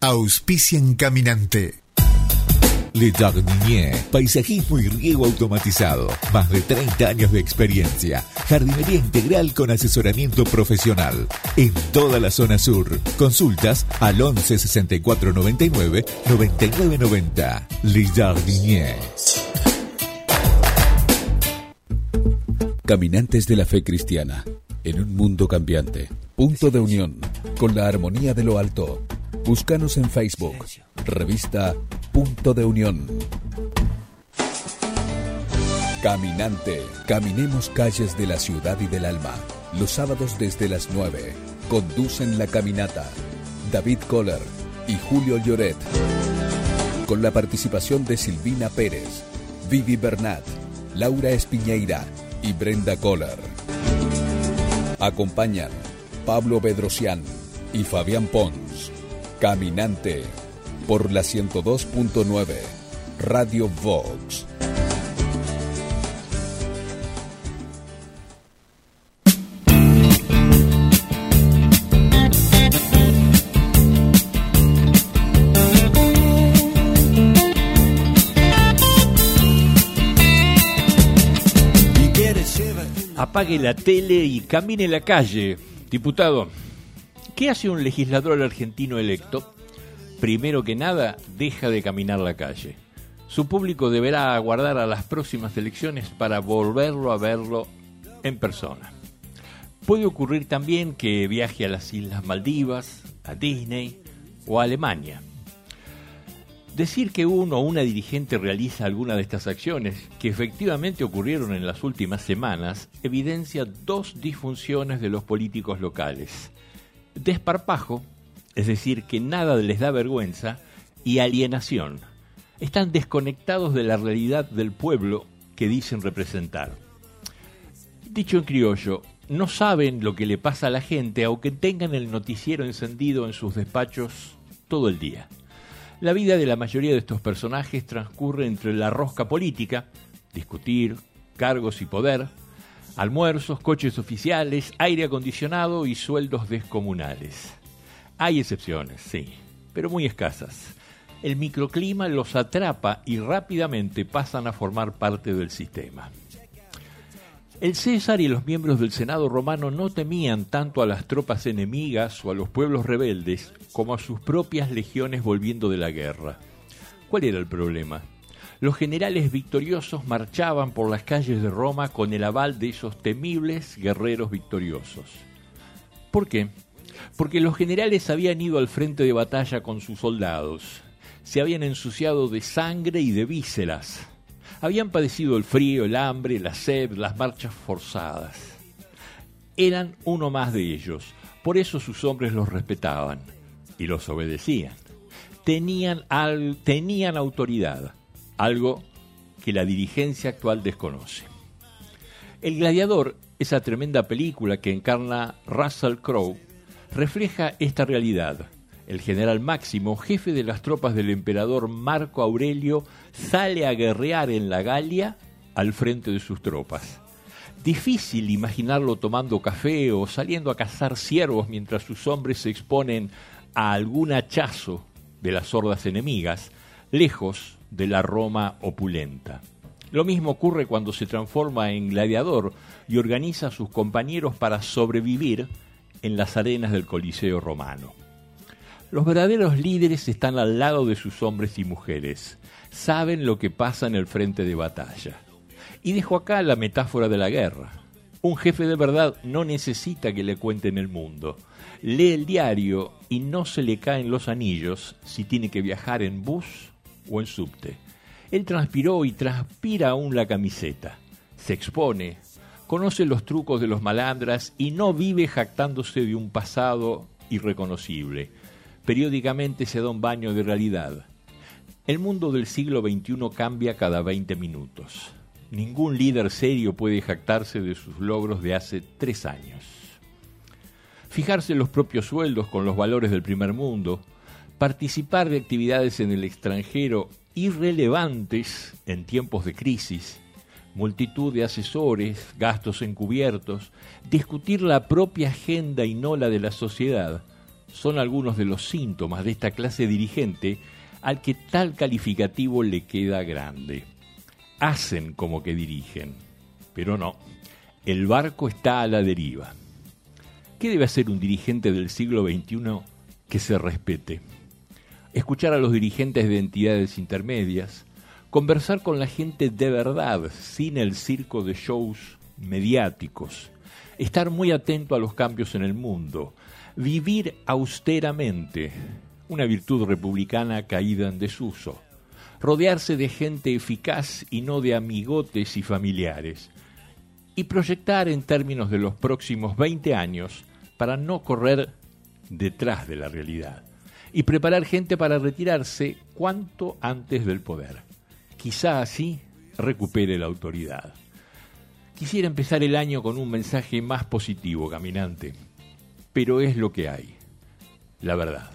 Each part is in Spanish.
Auspician Caminante. Le Jardinier, paisajismo y riego automatizado. Más de 30 años de experiencia. Jardinería integral con asesoramiento profesional. En toda la zona sur. Consultas al 11 64 99 99 90. Le Jardinier. Caminantes de la fe cristiana. En un mundo cambiante. Punto de unión. Con la armonía de lo alto. Búscanos en Facebook. Revista Punto de Unión. Caminante. Caminemos calles de la ciudad y del alma. Los sábados desde las 9. Conducen la caminata David Kohler y Julio Lloret. Con la participación de Silvina Pérez, Vivi Bernat, Laura Espiñeira y Brenda Kohler. Acompañan Pablo Bedrosian y Fabián Pons. Caminante por la 102.9 Radio Vox. Apague la tele y camine la calle. Diputado, ¿qué hace un legislador argentino electo? Primero que nada, deja de caminar la calle. Su público deberá aguardar a las próximas elecciones para volverlo a verlo en persona. Puede ocurrir también que viaje a las Islas Maldivas, a Disney o a Alemania. Decir que uno o una dirigente realiza alguna de estas acciones, que efectivamente ocurrieron en las últimas semanas, evidencia dos disfunciones de los políticos locales. Desparpajo, es decir, que nada les da vergüenza, y alienación. Están desconectados de la realidad del pueblo que dicen representar. Dicho en criollo, no saben lo que le pasa a la gente aunque tengan el noticiero encendido en sus despachos todo el día. La vida de la mayoría de estos personajes transcurre entre la rosca política, discutir, cargos y poder, almuerzos, coches oficiales, aire acondicionado y sueldos descomunales. Hay excepciones, sí, pero muy escasas. El microclima los atrapa y rápidamente pasan a formar parte del sistema. El César y los miembros del Senado romano no temían tanto a las tropas enemigas o a los pueblos rebeldes como a sus propias legiones volviendo de la guerra. ¿Cuál era el problema? Los generales victoriosos marchaban por las calles de Roma con el aval de esos temibles guerreros victoriosos. ¿Por qué? Porque los generales habían ido al frente de batalla con sus soldados, se habían ensuciado de sangre y de vísceras, habían padecido el frío, el hambre, la sed, las marchas forzadas. Eran uno más de ellos, por eso sus hombres los respetaban y los obedecían. Tenían autoridad, algo que la dirigencia actual desconoce. El Gladiador, esa tremenda película que encarna Russell Crowe, refleja esta realidad. El general Máximo, jefe de las tropas del emperador Marco Aurelio, sale a guerrear en la Galia al frente de sus tropas. Difícil imaginarlo tomando café o saliendo a cazar ciervos mientras sus hombres se exponen a algún hachazo de las hordas enemigas, lejos de la Roma opulenta. Lo mismo ocurre cuando se transforma en gladiador y organiza a sus compañeros para sobrevivir en las arenas del Coliseo romano. Los verdaderos líderes están al lado de sus hombres y mujeres, saben lo que pasa en el frente de batalla. Y dejo acá la metáfora de la guerra. Un jefe de verdad no necesita que le cuenten el mundo. Lee el diario y no se le caen los anillos si tiene que viajar en bus o en subte. Él transpiró y transpira aún la camiseta. Se expone, conoce los trucos de los malandras y no vive jactándose de un pasado irreconocible. Periódicamente se da un baño de realidad. El mundo del siglo XXI cambia cada 20 minutos. Ningún líder serio puede jactarse de sus logros de hace 3 años. Fijarse los propios sueldos con los valores del primer mundo, participar de actividades en el extranjero irrelevantes en tiempos de crisis, multitud de asesores, gastos encubiertos, discutir la propia agenda y no la de la sociedad, son algunos de los síntomas de esta clase dirigente al que tal calificativo le queda grande. Hacen como que dirigen, pero no. El barco está a la deriva. ¿Qué debe hacer un dirigente del siglo XXI que se respete? Escuchar a los dirigentes de entidades intermedias, conversar con la gente de verdad, sin el circo de shows mediáticos, estar muy atento a los cambios en el mundo, vivir austeramente, una virtud republicana caída en desuso, rodearse de gente eficaz y no de amigotes y familiares, y proyectar en términos de los próximos 20 años para no correr detrás de la realidad, y preparar gente para retirarse cuanto antes del poder. Quizá así recupere la autoridad. Quisiera empezar el año con un mensaje más positivo, caminante, pero es lo que hay, la verdad.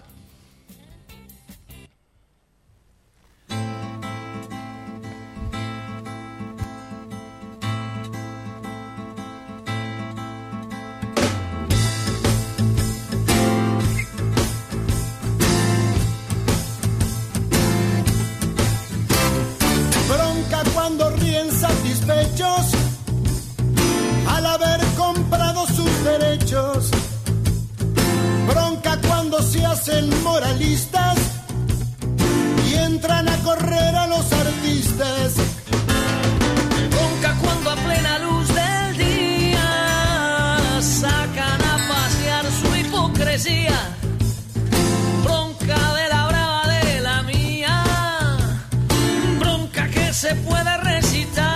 Bronca cuando ríen satisfechos al haber comprado sus derechos. Bronca cuando se hacen moralistas y entran a correr a los artistas. Bronca cuando a plena luz del día sacan a pasear su hipocresía. Bronca de la brava de la mía, bronca que se puede recitar.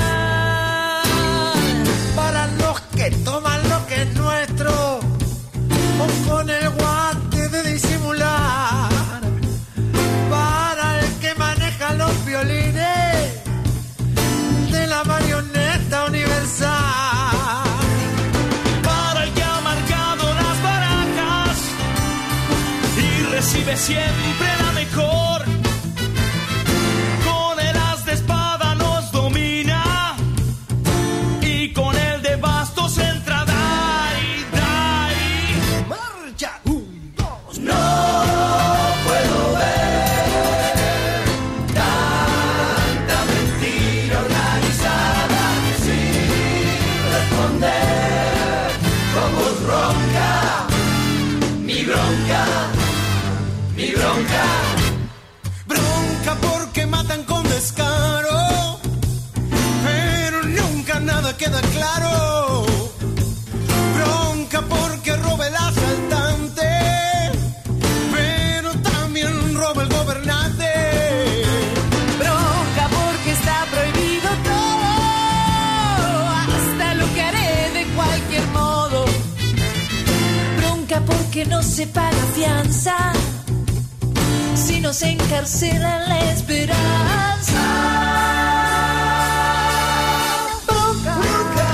Para los que toman lo que es nuestro o con el guante de disimular. Para el que maneja los violines de la marioneta universal. Para el que ha marcado las barajas y recibe siempre la mejor. Con el as de espada nos domina y con el de bastos entra. ¡Marcha! Bronca porque matan con descaro, pero nunca nada queda claro. Bronca porque roba el asaltante, pero también roba el gobernante. Bronca porque está prohibido todo, hasta lo que haré de cualquier modo. Bronca porque no se paga fianza, si nos encarcela la esperanza. Bronca, bronca.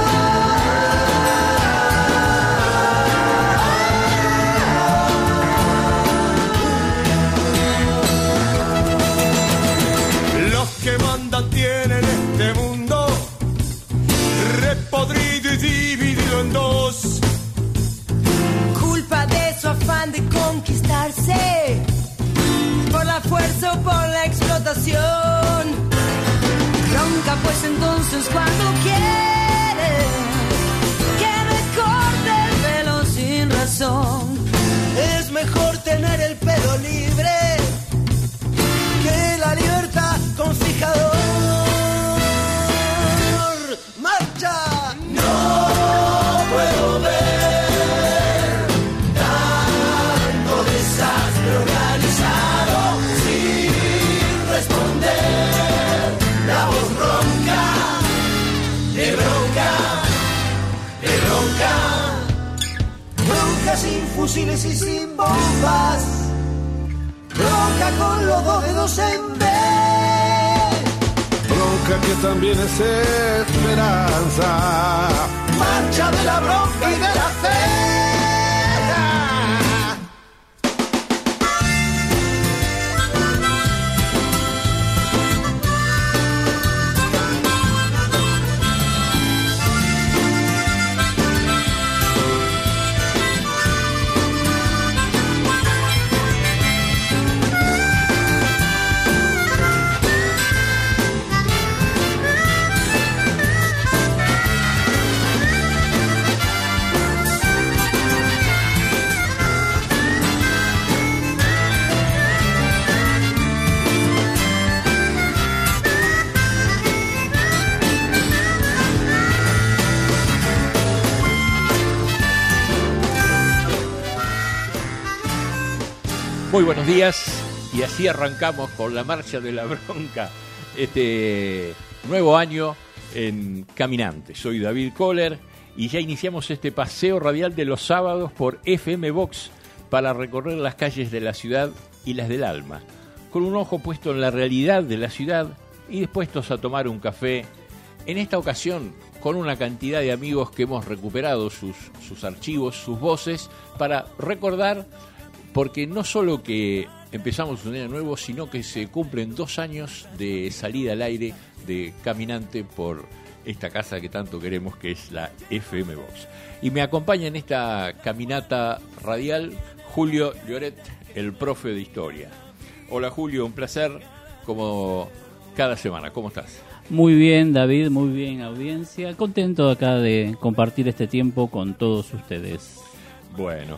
Los que mandan tienen este mundo repodrido y dividido en dos. Culpa de su afán de conquistarse, por la fuerza o por la explotación. Bronca pues entonces cuando quiere que me corte el pelo sin razón. Es mejor tener el pelo libre que la libertad con fijador. ¡Marcha! No puedo ver tanto desastre organizado sin responder. La voz ronca, de bronca, de bronca. Bronca sin fusiles y sin bombas. Bronca con los dos dedos en B. Bronca que también es esperanza. Marcha de la bronca y de la fe. Muy buenos días, y así arrancamos con la marcha de la bronca este nuevo año en Caminante. Soy David Kohler y ya iniciamos este paseo radial de los sábados por FM Vox para recorrer las calles de la ciudad y las del alma, con un ojo puesto en la realidad de la ciudad y dispuestos a tomar un café, en esta ocasión con una cantidad de amigos que hemos recuperado sus archivos, sus voces, para recordar, porque no solo que empezamos un año nuevo, sino que se cumplen 2 años de salida al aire de Caminante por esta casa que tanto queremos, que es la FM Vox. Y me acompaña en esta caminata radial Julio Lloret, el profe de historia. Hola Julio, un placer como cada semana. ¿Cómo estás? Muy bien, David, muy bien, audiencia. Contento acá de compartir este tiempo con todos ustedes. Bueno,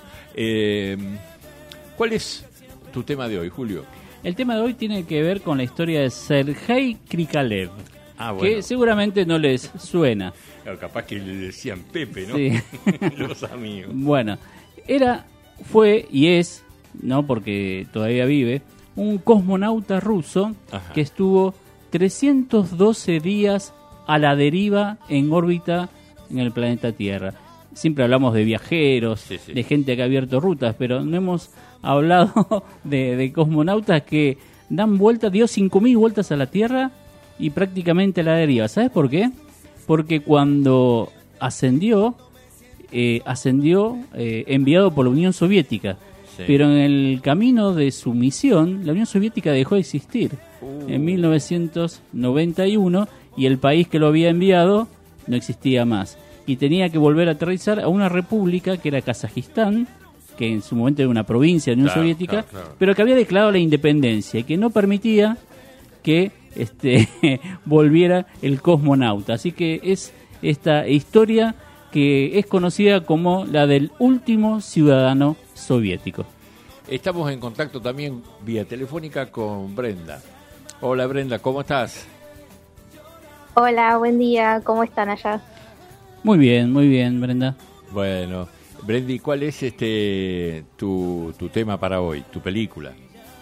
¿cuál es tu tema de hoy, Julio? El tema de hoy tiene que ver con la historia de Sergei Krikalev, bueno, que seguramente no les suena. Claro, capaz que le decían Pepe, ¿no? Sí. Los amigos. Bueno, fue y es, no porque todavía vive, un cosmonauta ruso. Ajá. Que estuvo 312 días a la deriva en órbita en el planeta Tierra. Siempre hablamos de viajeros, sí. De gente que ha abierto rutas, pero no hemos hablado de cosmonautas que dan vueltas, dio 5.000 vueltas a la Tierra y prácticamente a la deriva. ¿Sabes por qué? Porque cuando ascendió enviado por la Unión Soviética, sí. Pero en el camino de su misión, la Unión Soviética dejó de existir en 1991 y el país que lo había enviado no existía más. Y tenía que volver a aterrizar a una república que era Kazajistán, que en su momento era una provincia de la Unión Soviética, claro. Pero que había declarado la independencia y que no permitía que volviera el cosmonauta. Así que es esta historia que es conocida como la del último ciudadano soviético. Estamos en contacto también vía telefónica con Brenda. Hola Brenda, ¿cómo estás? Hola, buen día, ¿cómo están allá? Muy bien, Brenda. Bueno, Brendi, ¿cuál es tu tema para hoy, tu película?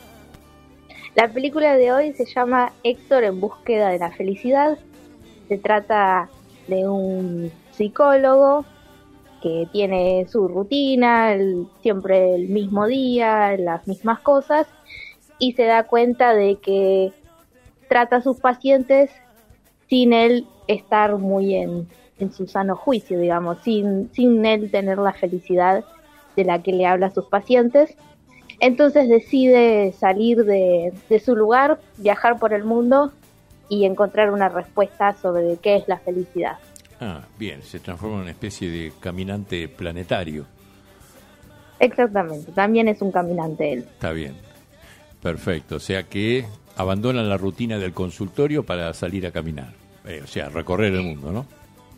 La película de hoy se llama Héctor en búsqueda de la felicidad. Se trata de un psicólogo que tiene su rutina, siempre el mismo día, las mismas cosas, y se da cuenta de que trata a sus pacientes sin él estar muy en su sano juicio, digamos, sin él tener la felicidad de la que le habla a sus pacientes. Entonces decide salir de su lugar, viajar por el mundo y encontrar una respuesta sobre qué es la felicidad. Ah, bien, se transforma en una especie de caminante planetario. Exactamente, también es un caminante él. Está bien, perfecto, o sea que abandona la rutina del consultorio para salir a caminar, o sea, recorrer el mundo, ¿no?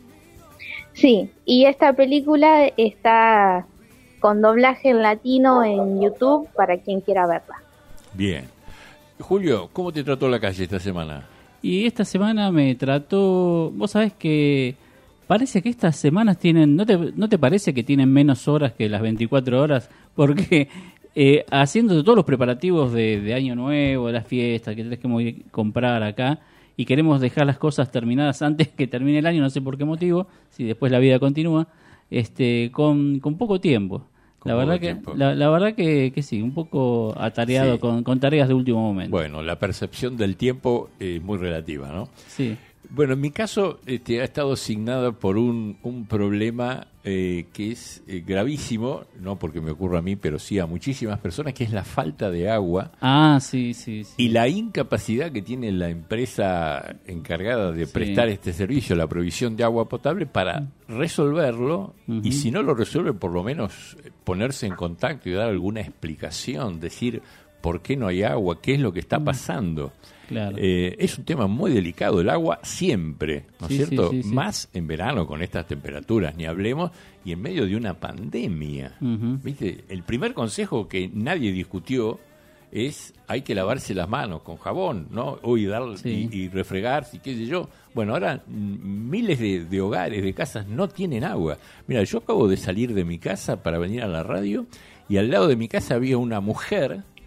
Sí, y esta película está con doblaje en latino en YouTube para quien quiera verla. Bien. Julio, ¿cómo te trató la calle esta semana? Y esta semana me trató... Vos sabés que parece que estas semanas tienen... ¿No te parece que tienen menos horas que las 24 horas? Porque haciendo todos los preparativos de Año Nuevo, de las fiestas que tenés que comprar acá, y queremos dejar las cosas terminadas antes que termine el año, no sé por qué motivo, si después la vida continúa, con poco tiempo. La verdad que sí, un poco atareado, sí. con tareas de último momento. Bueno, la percepción del tiempo es muy relativa, ¿no? Sí. Bueno, en mi caso ha estado asignada por un problema que es gravísimo, no porque me ocurra a mí, pero sí a muchísimas personas, que es la falta de agua. Ah, sí. Y la incapacidad que tiene la empresa encargada de prestar este servicio, la provisión de agua potable, para resolverlo, y si no lo resuelve, por lo menos ponerse en contacto y dar alguna explicación, decir por qué no hay agua, qué es lo que está pasando. Claro. Es un tema muy delicado, el agua siempre, ¿no es cierto? Sí. Más en verano con estas temperaturas, ni hablemos, y en medio de una pandemia. ¿Viste? El primer consejo que nadie discutió es hay que lavarse las manos con jabón, ¿no? Y refregarse, y qué sé yo. Bueno, ahora miles de hogares, de casas no tienen agua. Mira, yo acabo de salir de mi casa para venir a la radio y al lado de mi casa había una mujer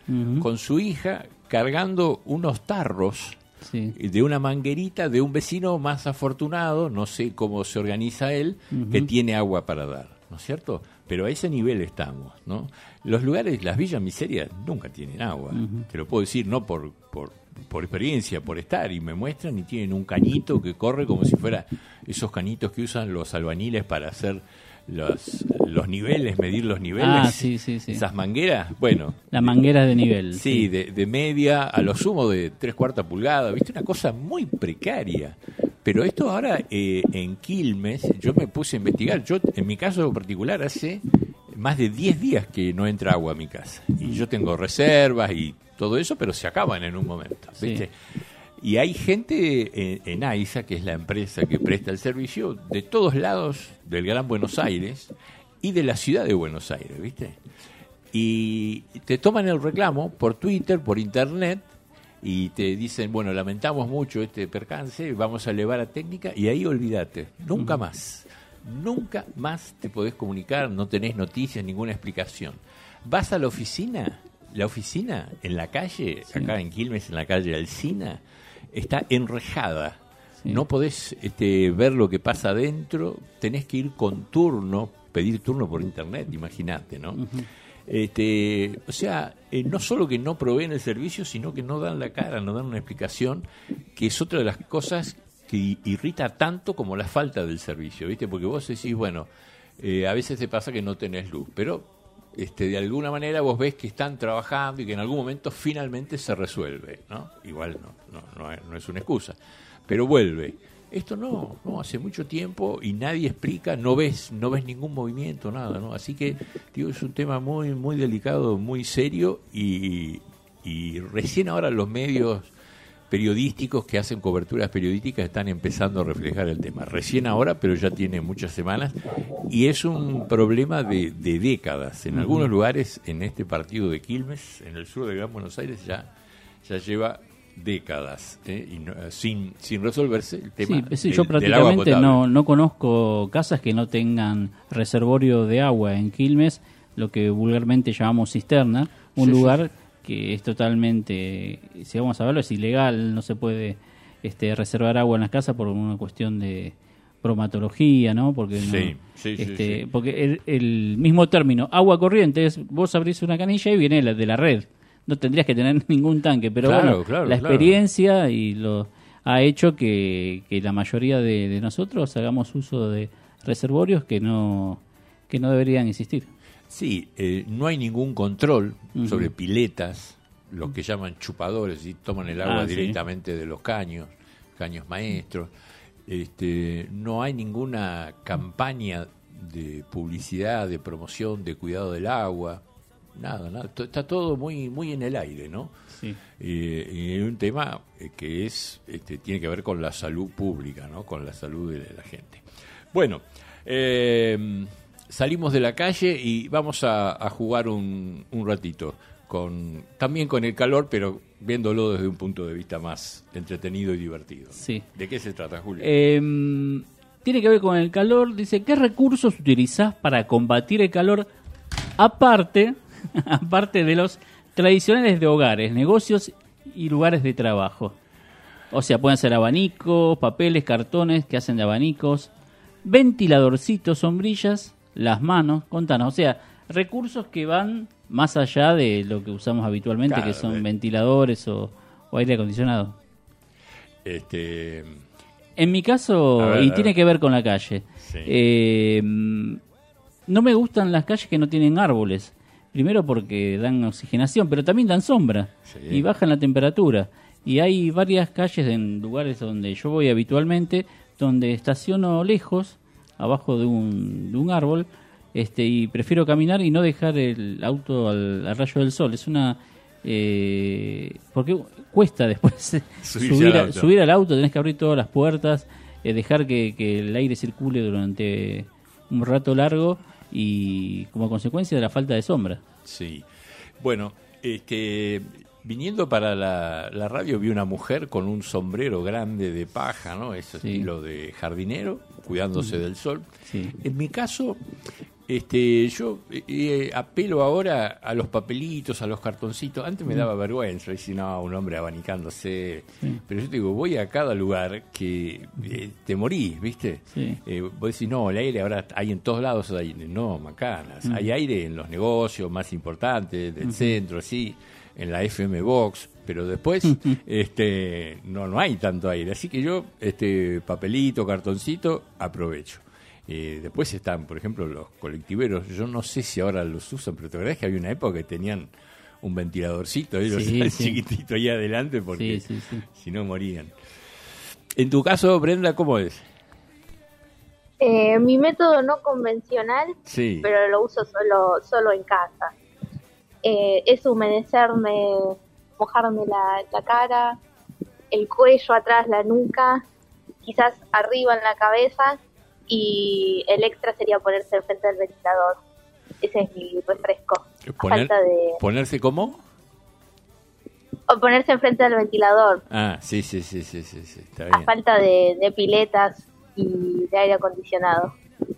con su hija cargando unos tarros de una manguerita de un vecino más afortunado, no sé cómo se organiza él, que tiene agua para dar, ¿no es cierto? Pero a ese nivel estamos, ¿no? Los lugares, las villas miserias nunca tienen agua, te lo puedo decir, no por experiencia, por estar, y me muestran y tienen un cañito que corre como si fuera esos cañitos que usan los albañiles para hacer los niveles, medir los niveles, sí. esas mangueras, bueno. La manguera de nivel. Sí, de media a lo sumo de 3/4 pulgadas, ¿viste? Una cosa muy precaria. Pero esto ahora en Quilmes, yo me puse a investigar, yo en mi caso particular hace más de 10 días que no entra agua a mi casa. Y yo tengo reservas y todo eso, pero se acaban en un momento, ¿viste? Sí. Y hay gente en AISA, que es la empresa que presta el servicio, de todos lados del Gran Buenos Aires y de la ciudad de Buenos Aires, ¿viste? Y te toman el reclamo por Twitter, por Internet, y te dicen, bueno, lamentamos mucho este percance, vamos a elevar a técnica, y ahí olvídate, nunca más te podés comunicar, no tenés noticias, ninguna explicación. Vas a la oficina en la calle, acá en Quilmes, en la calle Alsina, está enrejada. No podés ver lo que pasa adentro, tenés que ir con turno, pedir turno por internet, imagínate, ¿no? O sea, no solo que no proveen el servicio, sino que no dan la cara, no dan una explicación, que es otra de las cosas que irrita tanto como la falta del servicio, ¿viste? Porque vos decís, bueno, a veces te pasa que no tenés luz, pero de alguna manera vos ves que están trabajando y que en algún momento finalmente se resuelve, ¿no? Igual no es una excusa, pero vuelve. Esto no hace mucho tiempo y nadie explica, no ves ningún movimiento, nada, ¿no? Así que, digo, es un tema muy, muy delicado, muy serio y recién ahora los medios periodísticos que hacen coberturas periodísticas están empezando a reflejar el tema. Recién ahora, pero ya tiene muchas semanas y es un problema de décadas. En algunos lugares, en este partido de Quilmes, en el sur de Gran Buenos Aires, ya lleva décadas y sin resolverse el tema. Sí, yo prácticamente no conozco casas que no tengan reservorio de agua en Quilmes, lo que vulgarmente llamamos cisterna, un lugar que es totalmente, si vamos a verlo, es ilegal, no se puede reservar agua en las casas por una cuestión de bromatología, ¿no? Porque porque el mismo término agua corriente es, vos abrís una canilla y viene de la red. No tendrías que tener ningún tanque, pero la experiencia y ha hecho que la mayoría de nosotros hagamos uso de reservorios que no deberían existir. Sí, no hay ningún control sobre piletas, los que llaman chupadores, y toman el agua directamente de los caños maestros. No hay ninguna campaña de publicidad, de promoción, de cuidado del agua. Nada, está todo muy muy en el aire, ¿no? Sí. Y un tema que tiene que ver con la salud pública, ¿no? Con la salud de la gente. Bueno, salimos de la calle y vamos a jugar un ratito, también con el calor, pero viéndolo desde un punto de vista más entretenido y divertido. Sí. ¿De qué se trata, Julio? Tiene que ver con el calor. Dice, ¿qué recursos utilizás para combatir el calor aparte de los tradicionales de hogares, negocios y lugares de trabajo? O sea, pueden ser abanicos, papeles, cartones que hacen de abanicos, ventiladorcitos, sombrillas, las manos. Contanos, o sea, recursos que van más allá de lo que usamos habitualmente, claro, que son ventiladores o aire acondicionado. En mi caso, tiene que ver con la calle, no me gustan las calles que no tienen árboles. Primero porque dan oxigenación, pero también dan sombra y bajan la temperatura. Y hay varias calles en lugares donde yo voy habitualmente, donde estaciono lejos, abajo de un árbol, y prefiero caminar y no dejar el auto al rayo del sol. Es porque cuesta después subir al auto, tenés que abrir todas las puertas, dejar que el aire circule durante un rato largo, y como consecuencia de la falta de sombra. Sí. Bueno, Viniendo para la radio vi una mujer con un sombrero grande de paja, ¿no? Ese estilo de jardinero, cuidándose del sol. Sí. En mi caso, yo apelo ahora a los papelitos, a los cartoncitos. Antes me daba vergüenza, decir, no, un hombre abanicándose. Sí. Pero yo te digo, voy a cada lugar que te morís, ¿viste? Sí. Vos decís, no, el aire ahora hay en todos lados. No, macanas. Hay aire en los negocios más importantes, del centro, así, en la FM Box. Pero después no hay tanto aire. Así que yo, papelito, cartoncito, aprovecho. Después están, por ejemplo, los colectiveros. Yo no sé si ahora los usan, pero te acordás que había una época que tenían un ventiladorcito, ellos chiquitito ahí adelante, porque si no morían. En tu caso, Brenda, ¿cómo es? Mi método no convencional, pero lo uso solo en casa. Es humedecerme, mojarme la cara, el cuello atrás, la nuca, quizás arriba en la cabeza, y el extra sería ponerse enfrente del ventilador. Ese es mi refresco. ¿Ponerse cómo? O ponerse enfrente del ventilador. Ah, sí, está bien. A falta de piletas y de aire acondicionado.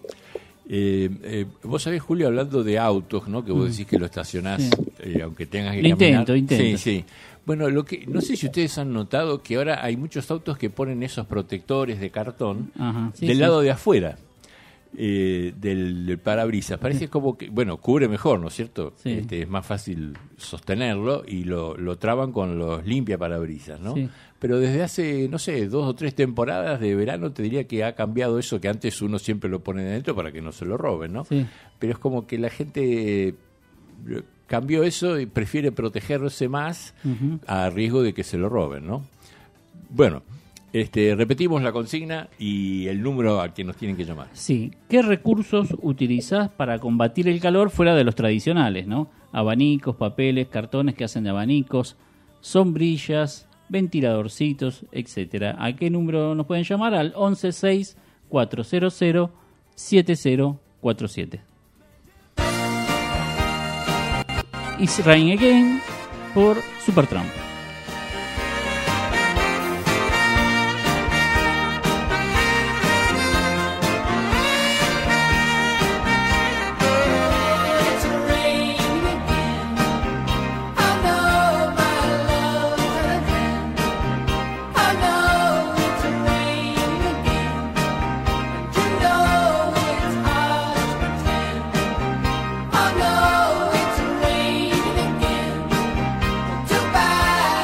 Vos sabés, Julio, hablando de autos, ¿no? Que vos decís que lo estacionás, aunque tengas que caminar. Intento. Sí. Bueno, no sé si ustedes han notado que ahora hay muchos autos que ponen esos protectores de cartón del lado de afuera del parabrisas. Parece como que, bueno, cubre mejor, ¿no es cierto? Sí. Es más fácil sostenerlo y lo traban con los limpia parabrisas, ¿no? Sí. Pero desde hace, no sé, 2 o 3 temporadas de verano te diría que ha cambiado eso, que antes uno siempre lo pone dentro para que no se lo roben, ¿no? Sí. Pero es como que la gente cambió eso y prefiere protegerse más a riesgo de que se lo roben, ¿no? Bueno, repetimos la consigna y el número al que nos tienen que llamar. Sí. ¿Qué recursos utilizás para combatir el calor fuera de los tradicionales, ¿no? Abanicos, papeles, cartones que hacen de abanicos, sombrillas, ventiladorcitos, etcétera. ¿A qué número nos pueden llamar? Al 116-400-7047. It's Rain Again por Supertramp. Bye.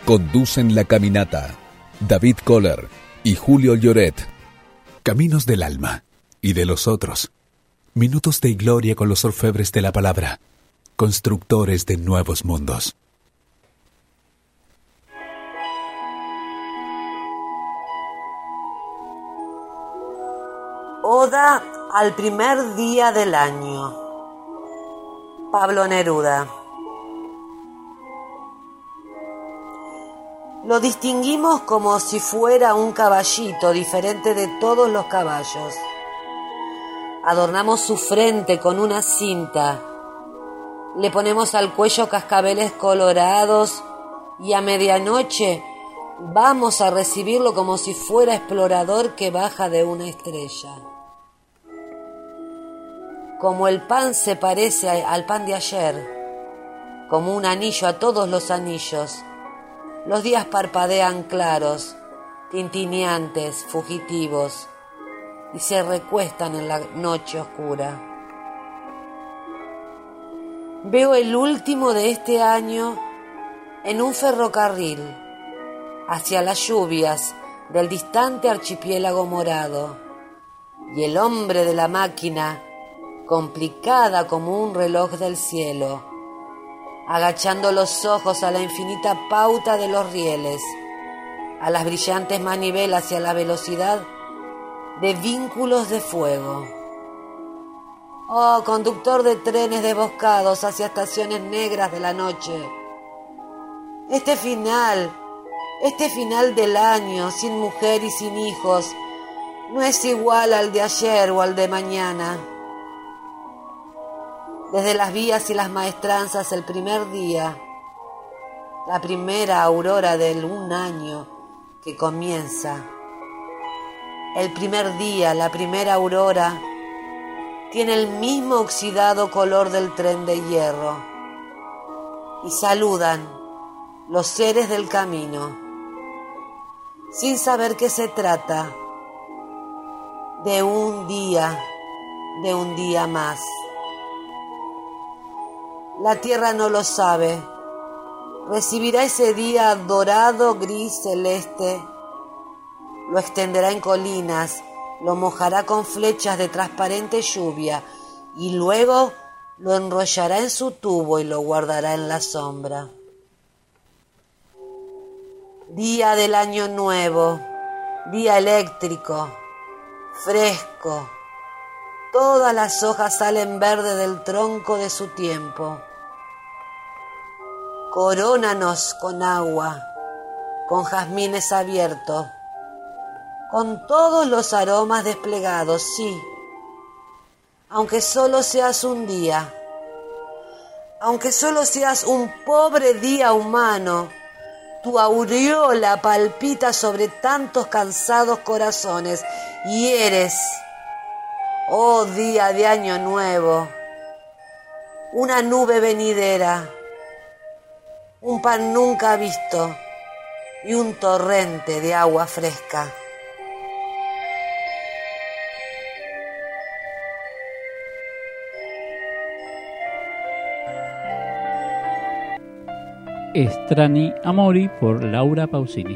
Conducen la caminata David Kohler y Julio Lloret. Caminos del alma y de los otros. Minutos de gloria con los orfebres de la palabra. Constructores de nuevos mundos. Oda al primer día del año. Pablo Neruda. Lo distinguimos como si fuera un caballito diferente de todos los caballos. Adornamos su frente con una cinta. Le ponemos al cuello cascabeles colorados y a medianoche vamos a recibirlo como si fuera explorador que baja de una estrella. Como el pan se parece al pan de ayer, como un anillo a todos los anillos, los días parpadean claros, tintineantes, fugitivos, y se recuestan en la noche oscura. Veo el último de este año en un ferrocarril, hacia las lluvias del distante archipiélago morado, y el hombre de la máquina, complicada como un reloj del cielo, agachando los ojos a la infinita pauta de los rieles, a las brillantes manivelas y a la velocidad de vínculos de fuego. Oh, conductor de trenes desboscados hacia estaciones negras de la noche. Este final del año, sin mujer y sin hijos, no es igual al de ayer o al de mañana. Desde las vías y las maestranzas, el primer día, la primera aurora de un año que comienza. El primer día, la primera aurora, tiene el mismo oxidado color del tren de hierro. Y saludan los seres del camino, sin saber qué se trata de un día más. La tierra no lo sabe. Recibirá ese día dorado, gris, celeste. Lo extenderá en colinas, lo mojará con flechas de transparente lluvia y luego lo enrollará en su tubo y lo guardará en la sombra. Día del año nuevo, día eléctrico, fresco. Todas las hojas salen verde del tronco de su tiempo. Corónanos con agua, con jazmines abiertos, con todos los aromas desplegados, sí, aunque solo seas un día, aunque solo seas un pobre día humano, tu aureola palpita sobre tantos cansados corazones y eres, oh día de año nuevo, una nube venidera, un pan nunca visto y un torrente de agua fresca. Strani Amori por Laura Pausini.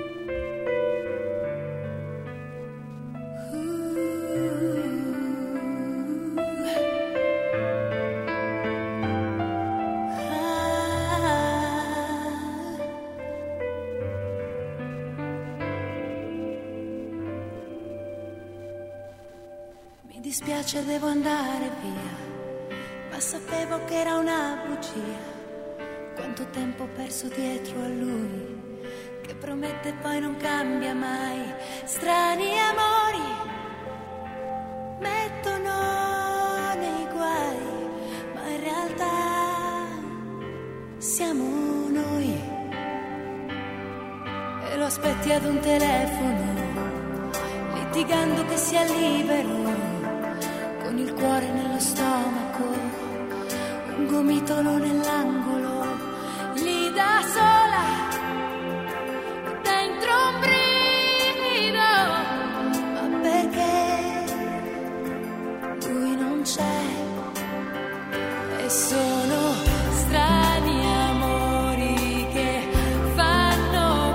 Mi dispiace, devo andare via, ma sapevo che era una bugia. Quanto tempo ho perso dietro a lui, che promette e poi non cambia mai. Strani amori mettono nei guai, ma in realtà siamo noi. E lo aspetti ad un telefono, litigando che sia libero, con il cuore nello stomaco, un gomitolo nell'angolo. Lì da sola, dentro un brivido, ma perché lui non c'è? E sono strani amori che fanno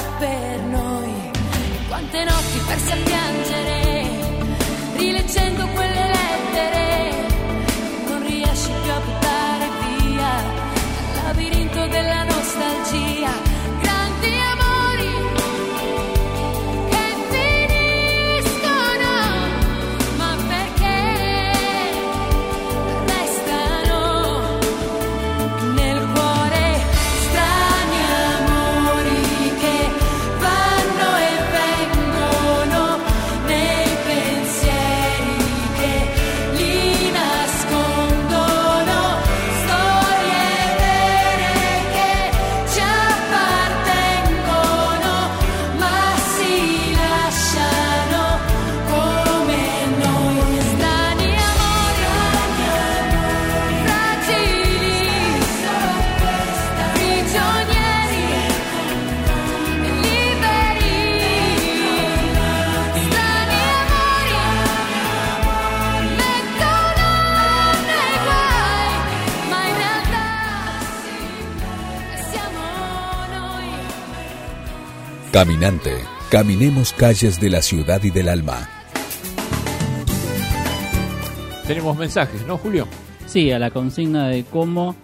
per noi. Quante notti perse a piangere, rileggendo quelle lettere, non riesci più a buttare via il labirinto della nostalgia. Grandi amori che finiscono, ma perché restano nel cuore strani amori che vanno e vengono nei pensieri che li nascondono, storie vere che ci appartengono ma si lasciano come noi. Strani amori fragili, prigionieri liberi. Strani amori mettono nei guai, ma in realtà siamo noi. Caminante, caminemos calles de la ciudad y del alma. Tenemos mensajes, ¿no, Julio? Sí, a la consigna de cómo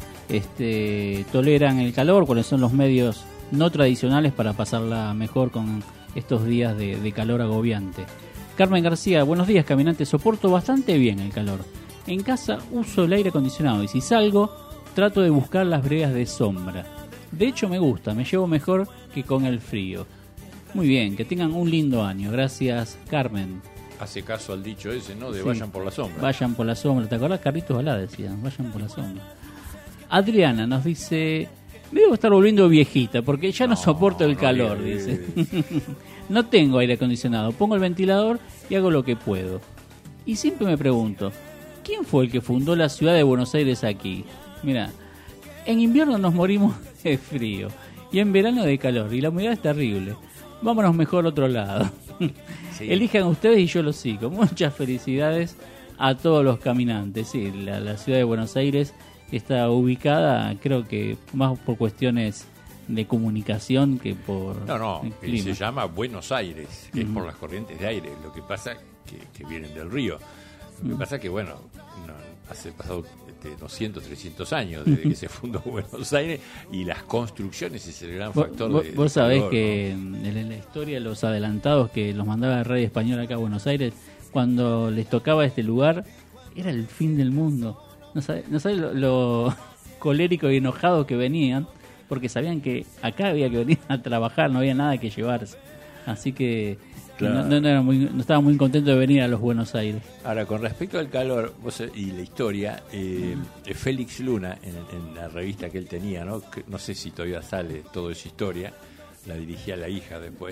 toleran el calor, cuáles son los medios no tradicionales para pasarla mejor con estos días de calor agobiante. Carmen García, buenos días, caminante. Soporto bastante bien el calor. En casa uso el aire acondicionado y si salgo trato de buscar las bregas de sombra. De hecho me gusta, me llevo mejor que con el frío. Muy bien, que tengan un lindo año. Gracias, Carmen. Hace caso al dicho ese, ¿no? De Sí. vayan por la sombra. Vayan por la sombra. ¿Te acordás? Carlitos Balá decía, vayan por la sombra. Adriana nos dice, me debo estar volviendo viejita porque ya no soporto el calor, dice. No tengo aire acondicionado, pongo el ventilador y hago lo que puedo. Y siempre me pregunto, ¿quién fue el que fundó la ciudad de Buenos Aires aquí? Mira, en invierno nos morimos de frío y en verano de calor y la humedad es terrible. Vámonos mejor a otro lado. Sí. Elijan ustedes y yo lo sigo. Muchas felicidades a todos los caminantes. Sí, la ciudad de Buenos Aires está ubicada, creo que más por cuestiones de comunicación que por No, el y clima. se llama Buenos Aires, que es por las corrientes de aire. Lo que pasa que vienen del río. Lo que pasa es que, bueno, hace pasado 200, 300 años desde que se fundó Buenos Aires y las construcciones es el gran factor de Vos sabés calor, que ¿no? en la historia los adelantados que los mandaba el rey español acá a Buenos Aires, cuando les tocaba este lugar, era el fin del mundo. No sabés lo colérico y enojado que venían, porque sabían que acá había que venir a trabajar, no había nada que llevarse. Así que Claro. no estaba muy contento de venir a los Buenos Aires. Ahora, con respecto al calor y la historia, Félix Luna, en la revista que él tenía, ¿no? Que no sé si todavía sale toda esa historia, la dirigía la hija después,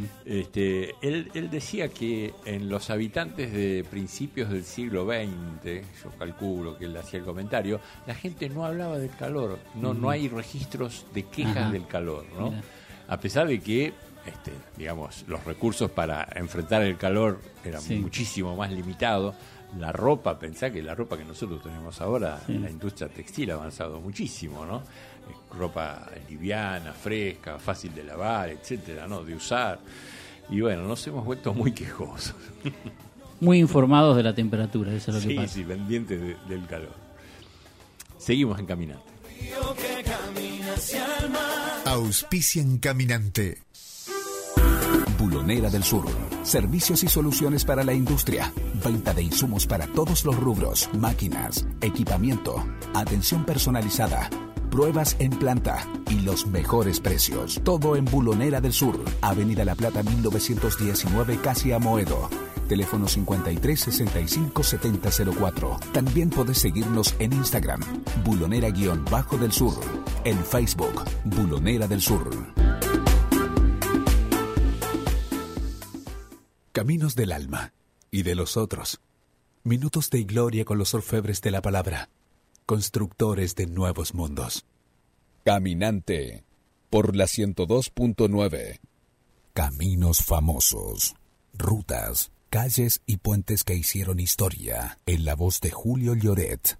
él decía que en los habitantes de principios del siglo XX, yo calculo que él hacía el comentario, la gente no hablaba del calor, no hay registros de quejas Ajá. del calor, ¿no? Mira. A pesar de que digamos, los recursos para enfrentar el calor eran Sí. muchísimo más limitados. La ropa, pensá que la ropa que nosotros tenemos ahora, Sí. la industria textil ha avanzado muchísimo, ¿no? Ropa liviana, fresca, fácil de lavar, etcétera, ¿no? De usar. Y bueno, nos hemos vuelto muy quejosos. Muy informados de la temperatura, eso es lo que Sí, pasa. sí, pendientes del calor. Seguimos encaminando. Auspician Caminante. Bulonera del Sur. Servicios y soluciones para la industria. Venta de insumos para todos los rubros. Máquinas, equipamiento, atención personalizada, pruebas en planta y los mejores precios. Todo en Bulonera del Sur. Avenida La Plata 1919, casi a Moedo. Teléfono 53 65 7004. También podés seguirnos en Instagram, Bulonera-del Sur. En Facebook, Bulonera del Sur. Caminos del alma y de los otros. Minutos de gloria con los orfebres de la palabra. Constructores de nuevos mundos. Caminante, por la 102.9. Caminos famosos. Rutas, calles y puentes que hicieron historia. En la voz de Julio Lloret.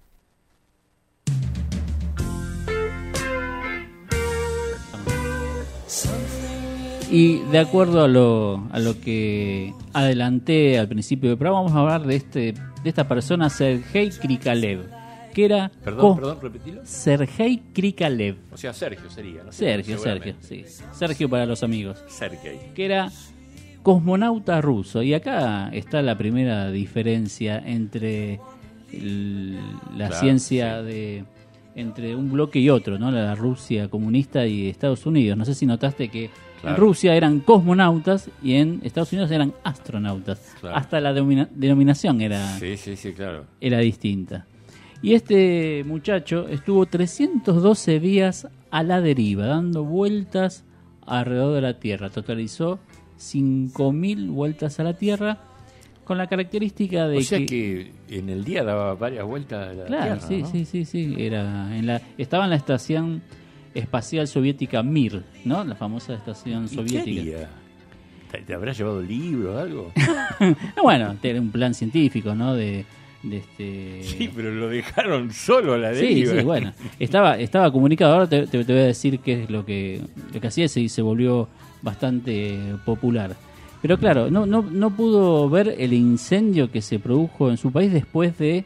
Y de acuerdo a lo que adelanté al principio del programa, vamos a hablar de esta persona, Sergei Krikalev, que era... Perdón, repetilo. Sergei Krikalev. O sea, Sergio sería, ¿no? Sergio, sí. Sergio para los amigos. Sergei. Que era cosmonauta ruso. Y acá está la primera diferencia entre la ciencia entre un bloque y otro, ¿no? La Rusia comunista y Estados Unidos. No sé si notaste que en Rusia eran cosmonautas y en Estados Unidos eran astronautas. Claro. Hasta la denominación era distinta. Y este muchacho estuvo 312 días a la deriva, dando vueltas alrededor de la Tierra. Totalizó 5.000 vueltas a la Tierra, con la característica de que en el día daba varias vueltas a la Tierra, sí, ¿no? sí. Estaba en la estación espacial soviética Mir, ¿no? La famosa estación soviética. ¿Qué haría? ¿Te habrá llevado libros o algo? Bueno, era un plan científico, ¿no? Sí, pero lo dejaron solo a la deriva. Sí, bueno. Estaba comunicado. Ahora te voy a decir qué es lo que hacía y se volvió bastante popular. Pero claro, no pudo ver el incendio que se produjo en su país después de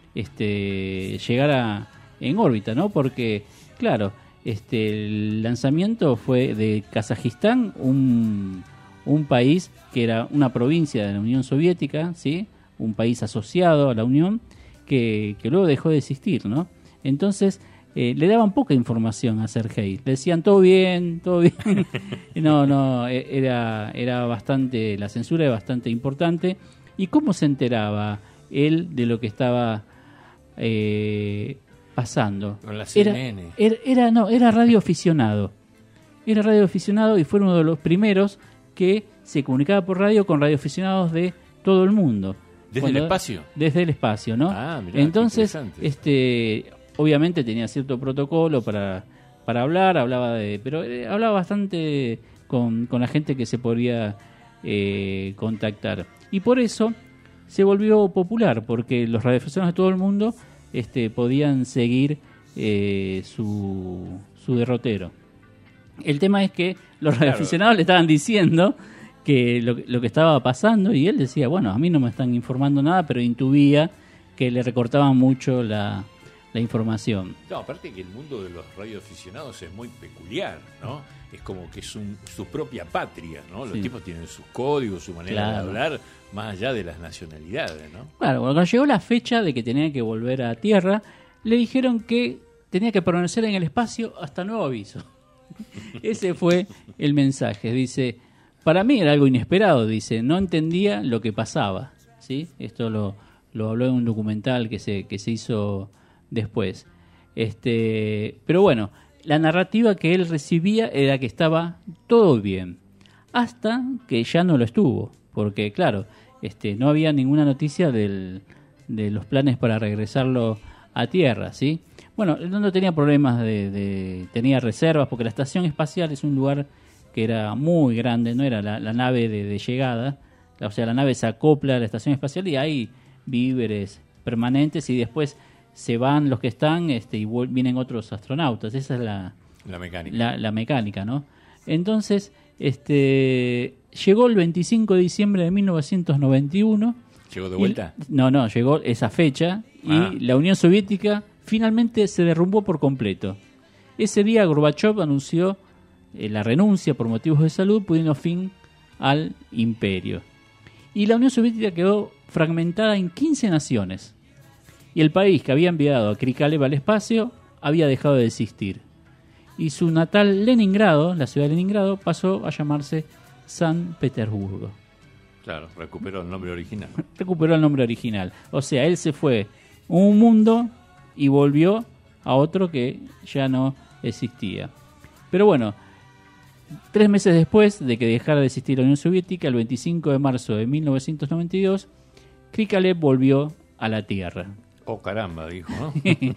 llegar en órbita, ¿no? Porque, claro, el lanzamiento fue de Kazajistán, un país que era una provincia de la Unión Soviética, ¿sí? Un país asociado a la Unión que luego dejó de existir, ¿no? Entonces le daban poca información a Sergei. Le decían todo bien. No, era bastante, la censura era bastante importante. ¿Y cómo se enteraba él de lo que estaba pasando? Con la CNN. Era radioaficionado. Era radioaficionado y fue uno de los primeros que se comunicaba por radio con radioaficionados de todo el mundo. ¿Desde el espacio? Desde el espacio, ¿no? Mirá, entonces, obviamente tenía cierto protocolo para hablar, pero hablaba bastante con la gente que se podía contactar. Y por eso se volvió popular, porque los radioaficionados de todo el mundo podían seguir su derrotero. El tema es que los radioaficionados le estaban diciendo que lo que estaba pasando, y él decía, bueno, a mí no me están informando nada, pero intuía que le recortaban mucho la información. No, aparte que el mundo de los radioaficionados es muy peculiar, ¿no? Es como que es su propia patria, ¿no? Los tipos tienen sus códigos, su manera de hablar, más allá de las nacionalidades, ¿no? Claro, cuando llegó la fecha de que tenía que volver a Tierra, le dijeron que tenía que permanecer en el espacio hasta nuevo aviso. Ese fue el mensaje. Dice, para mí era algo inesperado, dice, no entendía lo que pasaba, ¿sí? Esto lo habló en un documental que se hizo después. Pero bueno, la narrativa que él recibía era que estaba todo bien, hasta que ya no lo estuvo, porque claro, no había ninguna noticia de los planes para regresarlo a Tierra, ¿sí? Bueno, él no tenía problemas tenía reservas, porque la estación espacial es un lugar que era muy grande, no era la nave de llegada, o sea, la nave se acopla a la estación espacial y hay víveres permanentes y después se van los que están y vienen otros astronautas. Esa es la mecánica. La mecánica, ¿no? Entonces, llegó el 25 de diciembre de 1991. ¿Llegó de vuelta? No, llegó esa fecha y la Unión Soviética finalmente se derrumbó por completo. Ese día Gorbachev anunció la renuncia por motivos de salud, poniendo fin al imperio. Y la Unión Soviética quedó fragmentada en 15 naciones. Y el país que había enviado a Krikalev al espacio había dejado de existir. Y su natal Leningrado, la ciudad de Leningrado, pasó a llamarse San Petersburgo. Claro, recuperó el nombre original. Recuperó el nombre original. O sea, él se fue a un mundo y volvió a otro que ya no existía. Pero bueno, 3 meses después de que dejara de existir la Unión Soviética, el 25 de marzo de 1992, Krikalev volvió a la Tierra. Oh, caramba, dijo, ¿no?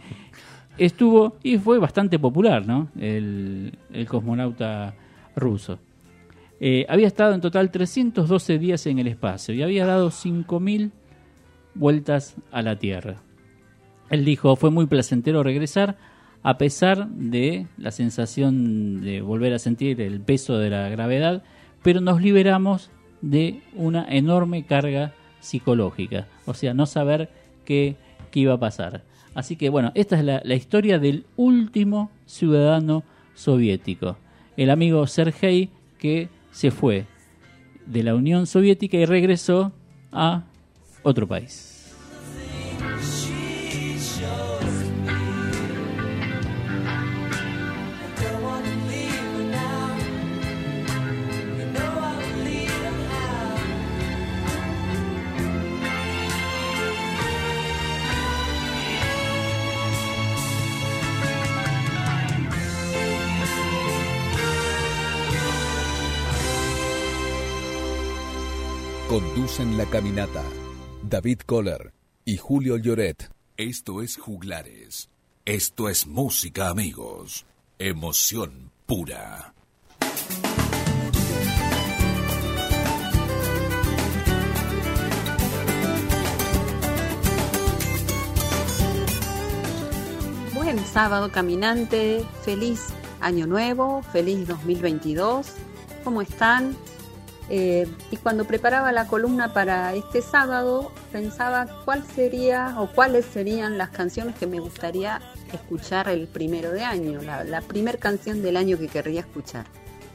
Estuvo y fue bastante popular, ¿no? El cosmonauta ruso. Había estado en total 312 días en el espacio y había dado 5.000 vueltas a la Tierra. Él dijo, fue muy placentero regresar a pesar de la sensación de volver a sentir el peso de la gravedad, pero nos liberamos de una enorme carga psicológica, o sea, no saber qué iba a pasar. Así que bueno, esta es la historia del último ciudadano soviético, el amigo Sergei, que se fue de la Unión Soviética y regresó a otro país. Conducen la caminata David Kohler y Julio Lloret. Esto es Juglares. Esto es música, amigos. Emoción pura. Buen sábado caminante, feliz año nuevo, feliz 2022. ¿Cómo están? Y cuando preparaba la columna para este sábado, pensaba cuáles serían las canciones que me gustaría escuchar el primero de año, la primer canción del año que querría escuchar.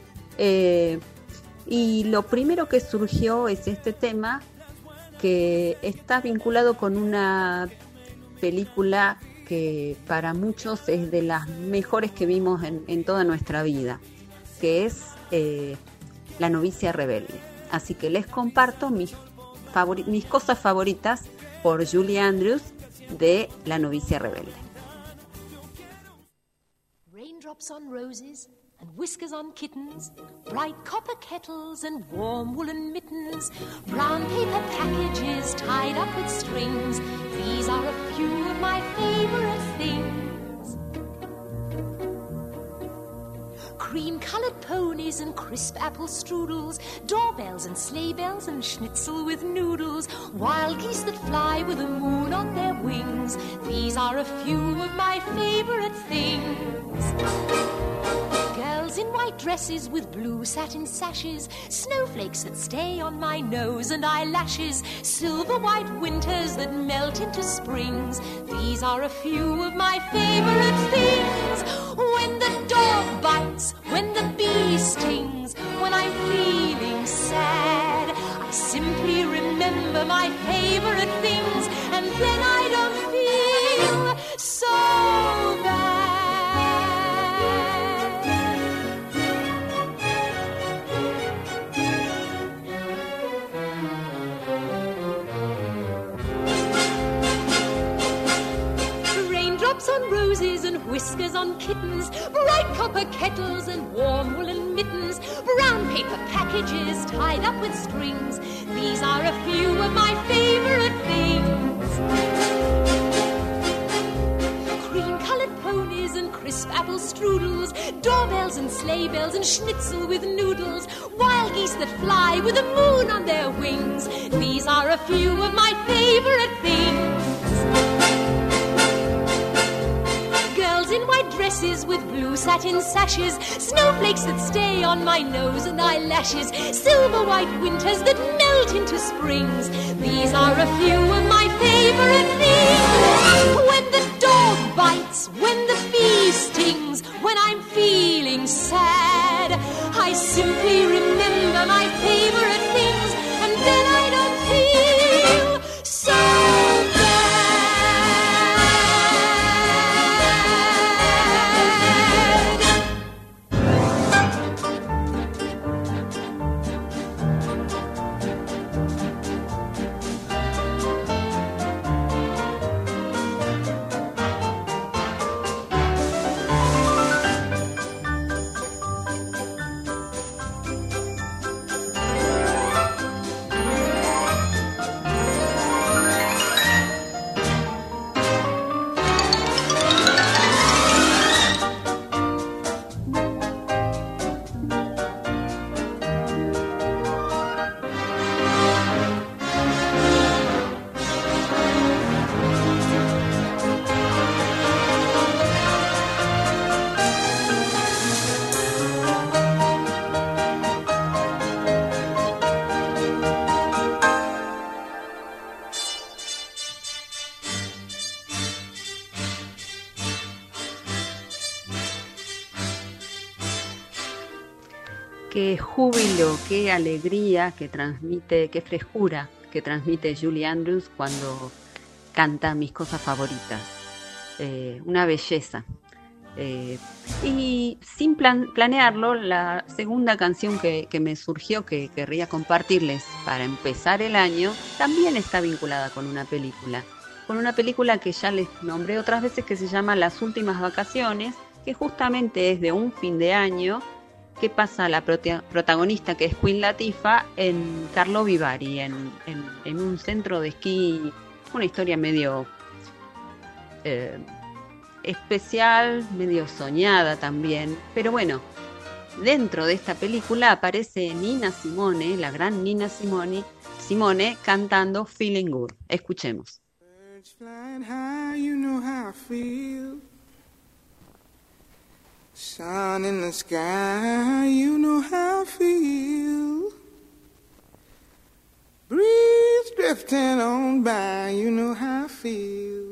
Y lo primero que surgió es este tema, que está vinculado con una película que para muchos es de las mejores que vimos en toda nuestra vida, que es La novicia rebelde. Así que les comparto mis cosas favoritas por Julie Andrews de La novicia rebelde. Raindrops on roses and whiskers on kittens, bright copper kettles and warm woolen mittens, brown paper packages tied up with strings. These are a few of my favorite things. Cream-colored ponies and crisp apple strudels, doorbells and sleigh bells and schnitzel with noodles, wild geese that fly with the moon on their wings. These are a few of my favorite things. Girls in white dresses with blue satin sashes, snowflakes that stay on my nose and eyelashes, silver white winters that melt into springs. These are a few of my favorite things. When the dog bites, when the bee stings, when I'm feeling sad, I simply remember my favorite things, and then I don't feel so bad. On roses and whiskers on kittens, bright copper kettles and warm woolen mittens, brown paper packages tied up with strings. These are a few of my favorite things. Cream-colored ponies and crisp apple strudels, doorbells and sleigh bells and schnitzel with noodles, wild geese that fly with the moon on their wings. These are a few of my favorite things. Girls in white dresses with blue satin sashes, snowflakes that stay on my nose and eyelashes, silver white winters that melt into springs. These are a few of my favorite things. When the dog bites, when the bee stings, when I'm feeling sad, I simply remember my favorite things, and then I don't feel so bad. qué júbilo, qué alegría que transmite, qué frescura que transmite Julie Andrews cuando canta Mis cosas favoritas. Una belleza. Y sin planearlo, la segunda canción que me surgió, que querría compartirles para empezar el año, también está vinculada con una película que ya les nombré otras veces, que se llama Las últimas vacaciones, que justamente es de un fin de año, que pasa la protagonista, que es Queen Latifah, en Karlovy Vary, en un centro de esquí. Una historia medio especial, medio soñada también, pero bueno, dentro de esta película aparece Nina Simone, la gran Nina Simone, cantando Feeling Good. Escuchemos. Birds flying high, you know how I feel. Sun in the sky, you know how I feel. Breeze drifting on by, you know how I feel.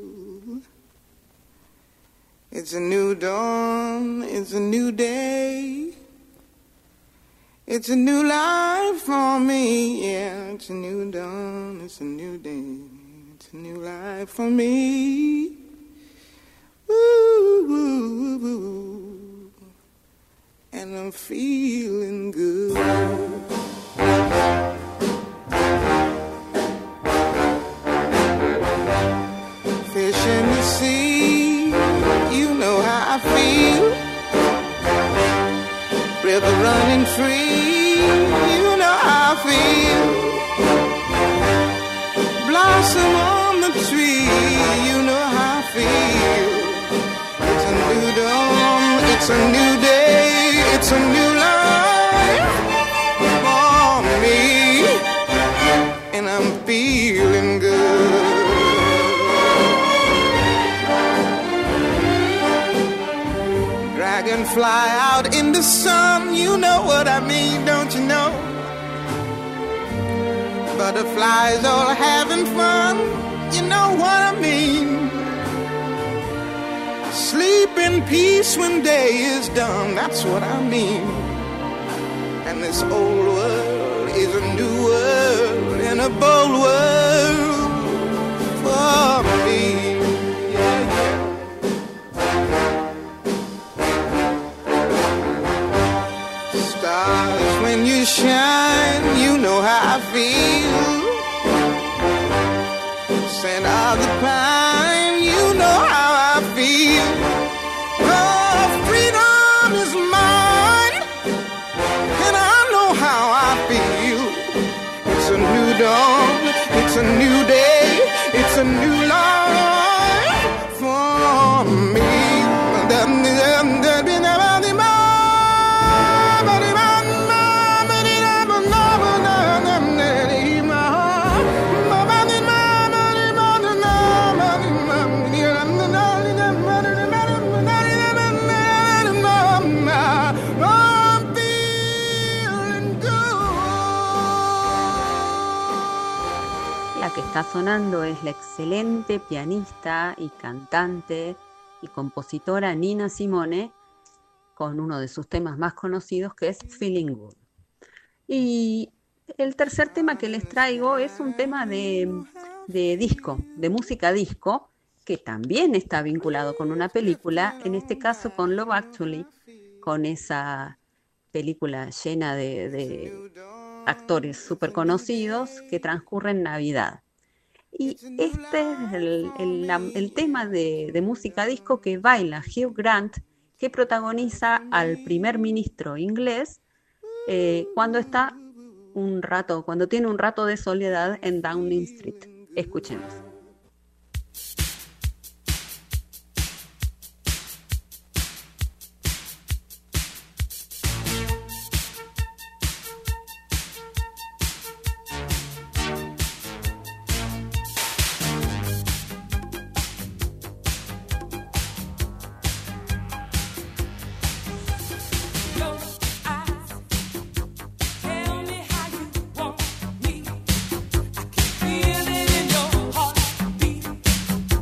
It's a new dawn, it's a new day. It's a new life for me, yeah. It's a new dawn, it's a new day. It's a new life for me. Ooh, ooh, ooh. And I'm feeling good. Fish in the sea, you know how I feel. River running free, you know how I feel. Blossom on the tree, you know how I feel. It's a new dawn, it's a new day, it's a new life for me. And I'm feeling good. Dragonfly out in the sun, you know what I mean, don't you know? Butterflies all having fun, you know what I mean. Sleep in peace when day is done, that's what I mean. And this old world is a new world, and a bold world for me. Stars, when you shine, you know how I feel. Scent of the pine, you know how I feel. Oh, freedom is mine, and I know how I feel. It's a new dawn, it's a new day, it's a new life for me. Está sonando es la excelente pianista y cantante y compositora Nina Simone, con uno de sus temas más conocidos, que es Feeling Good. Y el tercer tema que les traigo es un tema de disco, de música disco, que también está vinculado con una película, en este caso con Love Actually, con esa película llena de actores súper conocidos que transcurre en Navidad. Y este es el tema de música disco que baila Hugh Grant, que protagoniza al primer ministro inglés cuando tiene un rato de soledad en Downing Street. Escuchemos. Feel it in your heart.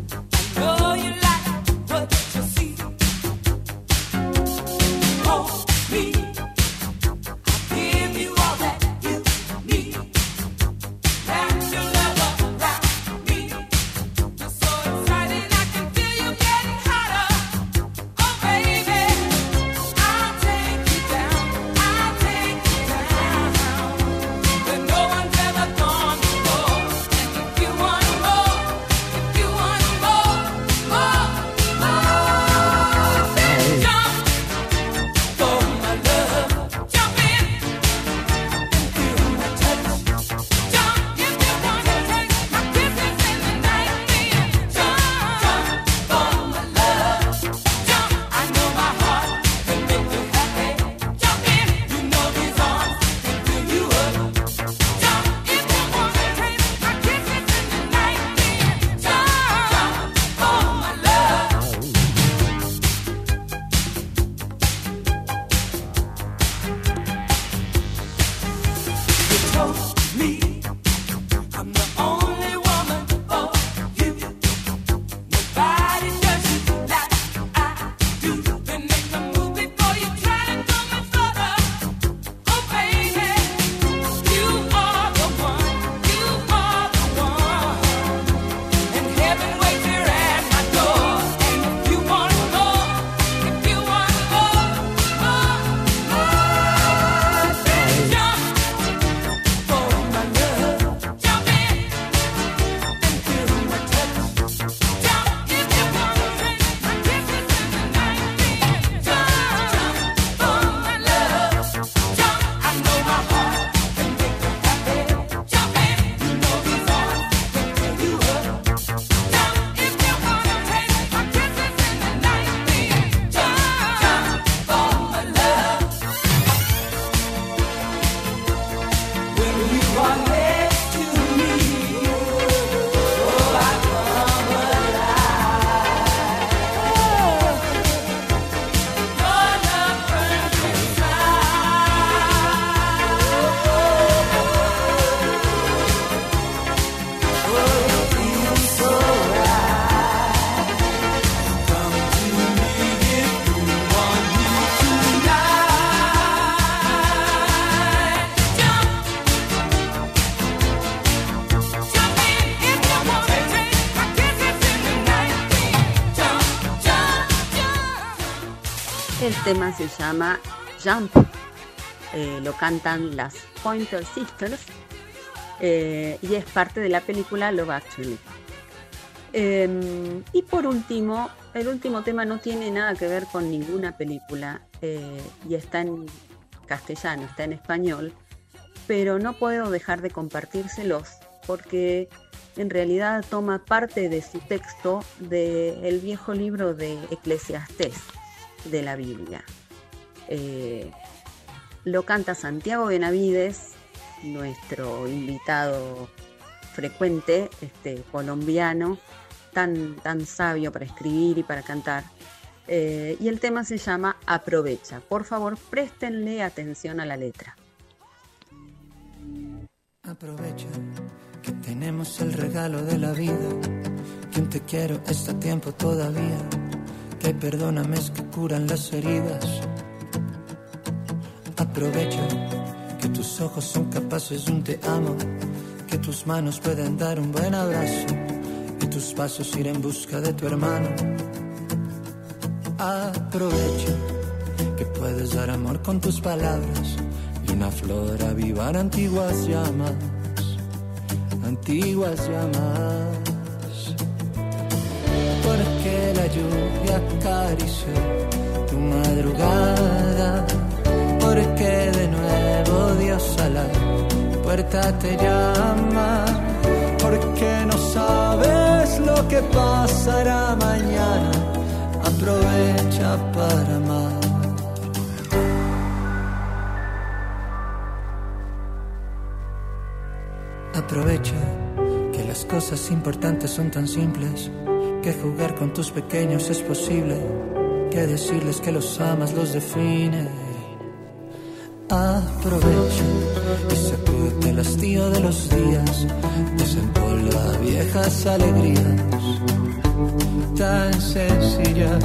El tema se llama Jump, lo cantan las Pointer Sisters y es parte de la película Love Actually. Y por último, el último tema no tiene nada que ver con ninguna película y está en castellano, está en español, pero no puedo dejar de compartírselos porque en realidad toma parte de su texto del viejo libro de Eclesiastés de la Biblia. Lo canta Santiago Benavides, nuestro invitado frecuente, colombiano, tan sabio para escribir y para cantar. Y el tema se llama Aprovecha. Por favor, préstenle atención a la letra. Aprovecha que tenemos el regalo de la vida, que un te quiero está a tiempo todavía, que perdóname es que curan las heridas. Aprovecha que tus ojos son capaces de un te amo, que tus manos pueden dar un buen abrazo y tus pasos ir en busca de tu hermano. Aprovecha que puedes dar amor con tus palabras y una flor avivar antiguas llamas, antiguas llamas. Porque la lluvia acarició tu madrugada, porque de nuevo Dios a la puerta te llama, porque no sabes lo que pasará mañana. Aprovecha para amar. Aprovecha que las cosas importantes son tan simples, que jugar con tus pequeños es posible, que decirles que los amas los define. Aprovecha y sacúdete el hastío de los días, desempolva viejas alegrías tan sencillas.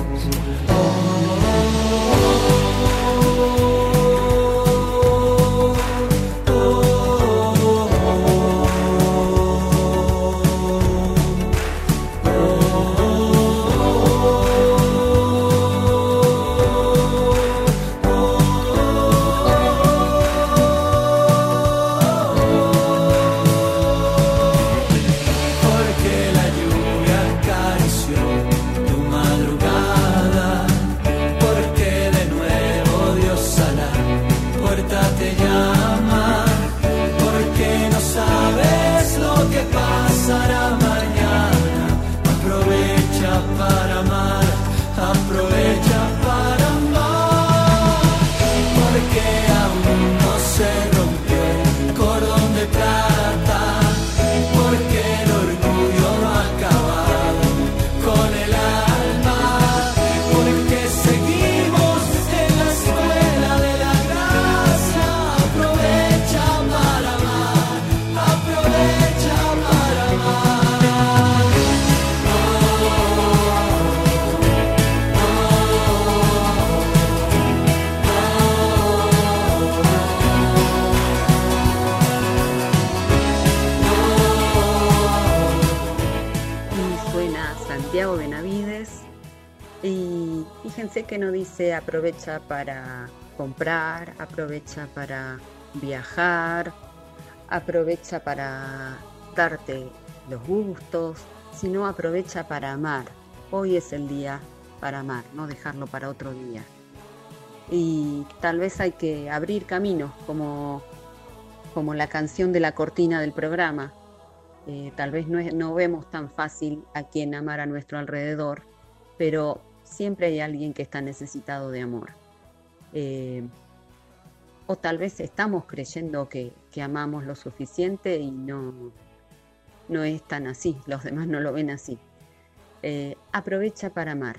Porque Y fíjense que no dice aprovecha para comprar, aprovecha para viajar, aprovecha para darte los gustos, sino aprovecha para amar. Hoy es el día para amar, no dejarlo para otro día. Y tal vez hay que abrir caminos, como la canción de la cortina del programa. Tal vez no vemos tan fácil a quien amar a nuestro alrededor, pero siempre hay alguien que está necesitado de amor. O tal vez estamos creyendo que amamos lo suficiente y no es tan así, los demás no lo ven así. Aprovecha para amar.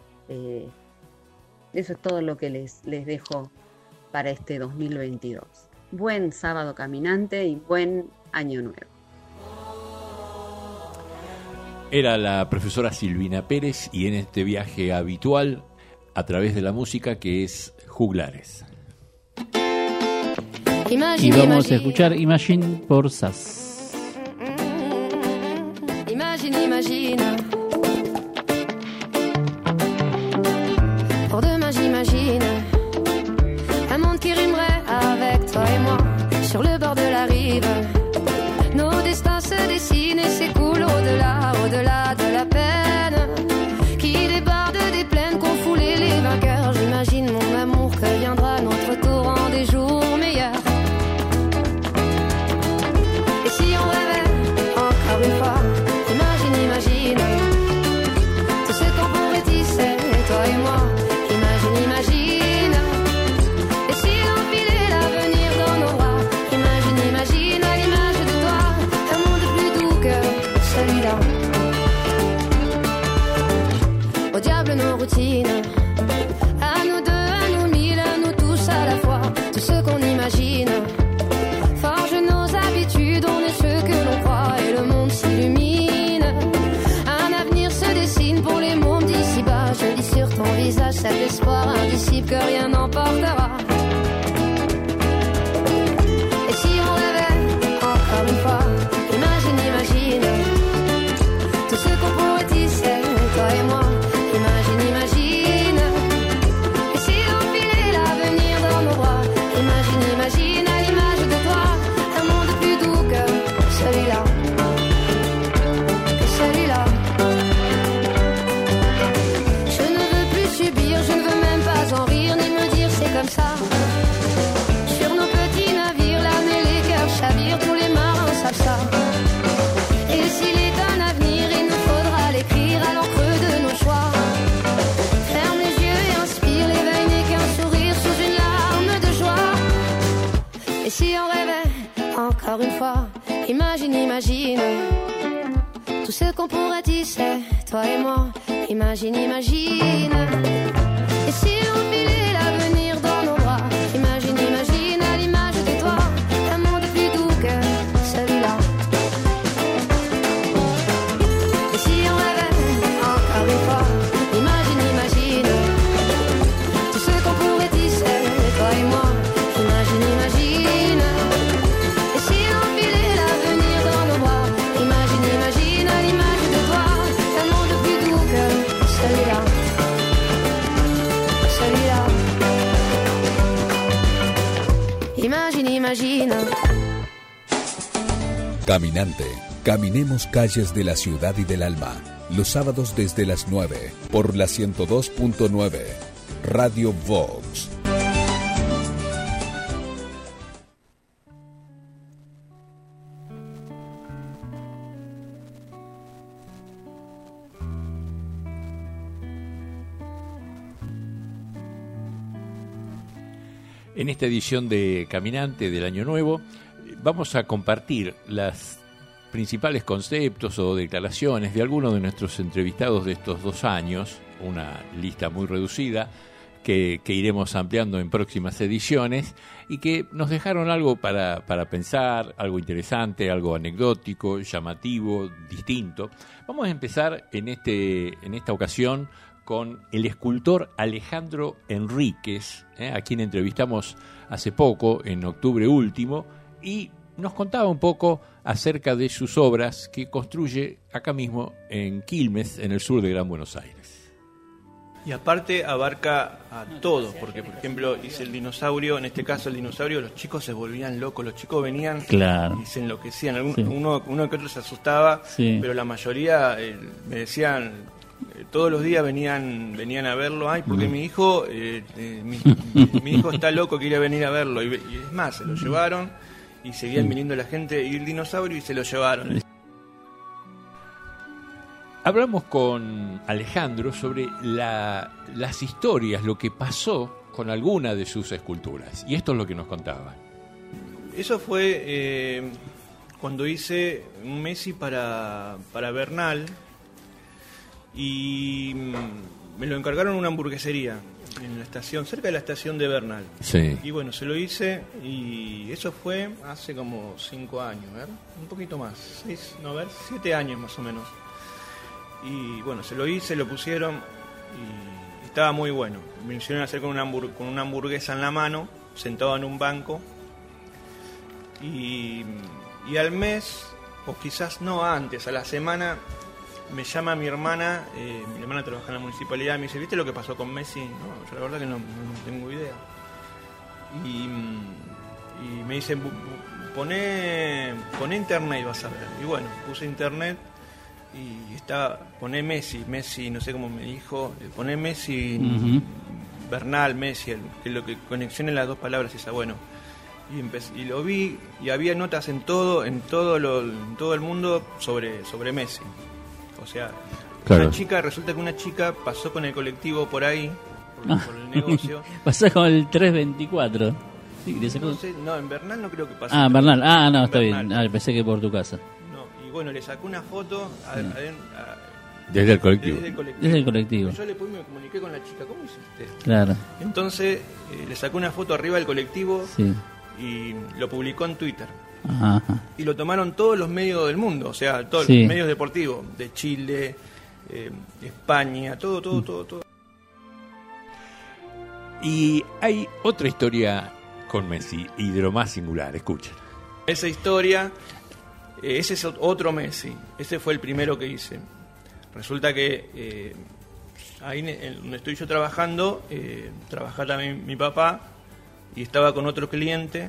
Eso es todo lo que les dejo para este 2022. Buen sábado caminante y buen año nuevo. Era la profesora Silvina Pérez y en este viaje habitual a través de la música que es Juglares. Y vamos a escuchar Imagine por Sass. Imagine. Pour demain j'imagine un monde qui rimerait avec toi et moi sur le bord de la rive. Nos destins se dessinent et s'écoulent au-delà de la peine qui déborde des plaines qu'ont foulé les vainqueurs. J'imagine mon amour que viendra notre tour en des jours meilleurs. Et si on rêvait encore une fois, imagine tout ce qu'on pourrait tisser, toi et moi. Imagine et si on filait l'avenir dans nos bras. Imagine à l'image de toi un monde plus doux que celui-là. Au diable nos routines, à nous deux, à nous mille, à nous tous à la fois. Tout ce qu'on imagine forge nos habitudes, on est ce que l'on croit et le monde s'illumine. Un avenir se dessine pour les mômes d'ici-bas. Je lis sur ton visage cet espoir indicible que rien n'emportera. Et si on rêvait encore une fois, imagine tout ce qu'on pourrait tisser, toi et moi. Imagine et si on filait l'avenir dans nos bras. Imagine à l'image de toi un monde plus doux que celui-là. Je ne veux plus subir, je ne veux même pas en rire ni me dire c'est comme ça. Sur nos petits navires, l'âme et les cœurs chavirent, tous les marins savent ça. Et s'il est un avenir, il nous faudra l'écrire à l'encre de nos choix. Ferme les yeux et inspire, l'éveil n'est qu'un sourire sous une larme de joie. Et si on rêvait encore une fois, imagine tout ce qu'on pourrait tisser, toi et moi. Imagine et si on filait l'avenir dans nos bras. Imagine à l'image de toi un monde plus doux que celui-là. Et si on rêvait encore une fois, imagine tout ce qu'on pourrait tisser, toi et moi. Imagine et si on filait l'avenir dans nos bras. Imagine à l'image de toi un monde plus doux que celui-là. Imagine. Caminante, caminemos calles de la ciudad y del alma. Los sábados desde las 9 por la 102.9 Radio Vox. En esta edición de Caminante del Año Nuevo vamos a compartir los principales conceptos o declaraciones de algunos de nuestros entrevistados de estos 2 años, una lista muy reducida que iremos ampliando en próximas ediciones y que nos dejaron algo para pensar, algo interesante, algo anecdótico, llamativo, distinto. Vamos a empezar en esta ocasión con el escultor Alejandro Enríquez, a quien entrevistamos hace poco, en octubre último, y nos contaba un poco acerca de sus obras que construye acá mismo en Quilmes, en el sur de Gran Buenos Aires. Y aparte abarca a todos, porque por ejemplo hice el dinosaurio, en este caso el dinosaurio, los chicos se volvían locos, los chicos venían y se enloquecían, uno que otro se asustaba, pero la mayoría me decían, todos los días venían a verlo, ay, porque mi hijo mi hijo está loco, quiere venir a verlo, y es más, se lo llevaron y seguían viniendo la gente y el dinosaurio y se lo llevaron. Hablamos con Alejandro sobre las historias, lo que pasó con alguna de sus esculturas. Y esto es lo que nos contaba. Eso fue cuando hice un Messi para Bernal y me lo encargaron en una hamburguesería en la estación, cerca de la estación de Bernal. Sí. Y bueno, se lo hice y eso fue hace como 5 años, ¿verdad? Un poquito más, 7 años más o menos. Y bueno, se lo hice, lo pusieron y estaba muy bueno. Me hicieron hacer con una hamburguesa en la mano, sentado en un banco. Y al mes, o quizás no antes, a la semana, me llama mi hermana trabaja en la municipalidad, me dice, ¿viste lo que pasó con Messi? No, yo la verdad que no tengo idea. Y me dice, poné internet y vas a ver. Y bueno, puse internet. Y poné Messi, no sé cómo me dijo, poné Messi, Bernal, Messi, que lo que conexionen las dos palabras esa, bueno. Y lo vi y había notas en todo el mundo sobre Messi. O sea, claro. Resulta que una chica pasó con el colectivo por ahí, por el negocio. Pasó con el 324. Sí, no, en Bernal no creo que pasó. Ah, Bernal, no, está bien. Pensé que por tu casa. Bueno, le sacó una foto desde el colectivo. Desde el colectivo. Yo después me comuniqué con la chica, ¿cómo hiciste? Claro. Entonces le sacó una foto arriba del colectivo y lo publicó en Twitter. Ajá. Y lo tomaron todos los medios del mundo, o sea, todos los medios deportivos, de Chile, España, todo. Y hay otra historia con Messi, y de lo más singular, escuchen. Esa historia... ese es otro Messi, ese fue el primero que hice. Resulta que ahí donde estoy yo trabajando, trabajaba también mi papá y estaba con otro cliente.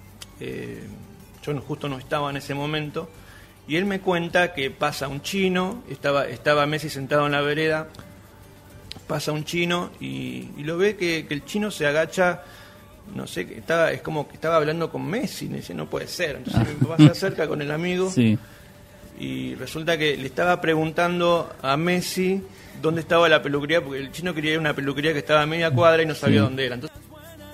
Yo justo no estaba en ese momento y él me cuenta que pasa un chino, estaba Messi sentado en la vereda, pasa un chino y lo ve que el chino se agacha. No sé, es como que estaba hablando con Messi, me dice, no puede ser. Entonces mi papá se acerca con el amigo y resulta que le estaba preguntando a Messi dónde estaba la peluquería, porque el chino quería ir a una peluquería que estaba a media cuadra y no sabía dónde era. Entonces...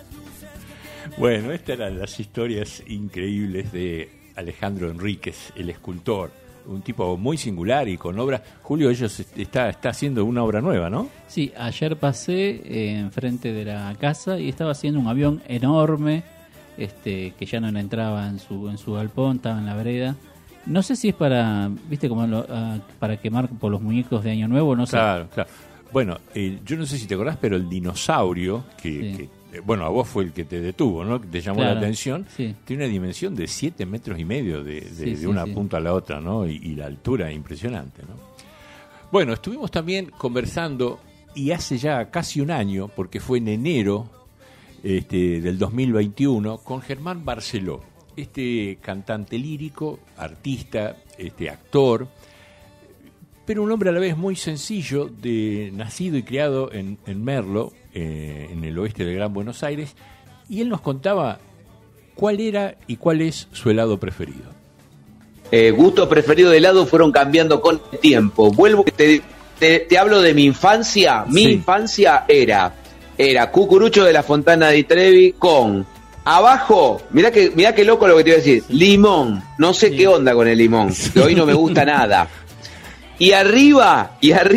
Bueno, estas eran las historias increíbles de Alejandro Enríquez, el escultor. Un tipo muy singular y con obra. Julio, ellos está haciendo una obra nueva, ¿no? Sí, ayer pasé enfrente de la casa y estaba haciendo un avión enorme, que ya no entraba en su galpón, estaba en la vereda. No sé si es para, viste, como para quemar por los muñecos de Año Nuevo, no sé. Claro. Bueno, yo no sé si te acordás, pero el dinosaurio bueno, a vos fue el que te detuvo, ¿no? Que te llamó la atención. Sí. Tiene una dimensión de 7,5 metros de una punta a la otra, ¿no? Y la altura impresionante, ¿no? Bueno, estuvimos también conversando, y hace ya casi un año, porque fue en enero del 2021, con Germán Barceló, cantante lírico, artista, actor, pero un hombre a la vez muy sencillo, nacido y criado en Merlo, en el oeste del Gran Buenos Aires, y él nos contaba cuál era y cuál es su helado preferido. Gustos preferidos de helado fueron cambiando con el tiempo. Vuelvo, te hablo de mi infancia. Mi infancia era cucurucho de la Fontana di Trevi con abajo, mirá que loco lo que te iba a decir, limón. No sé qué onda con el limón, que hoy no me gusta nada. Y arriba,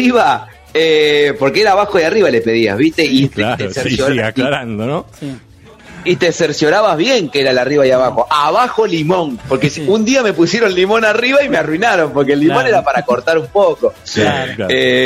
porque era abajo y arriba le pedías, ¿viste? Y claro, sí, aclarando, ¿no? Sí. Y te cerciorabas bien que era el arriba y abajo. Abajo limón, porque un día me pusieron limón arriba y me arruinaron, porque el limón era para cortar un poco. Claro.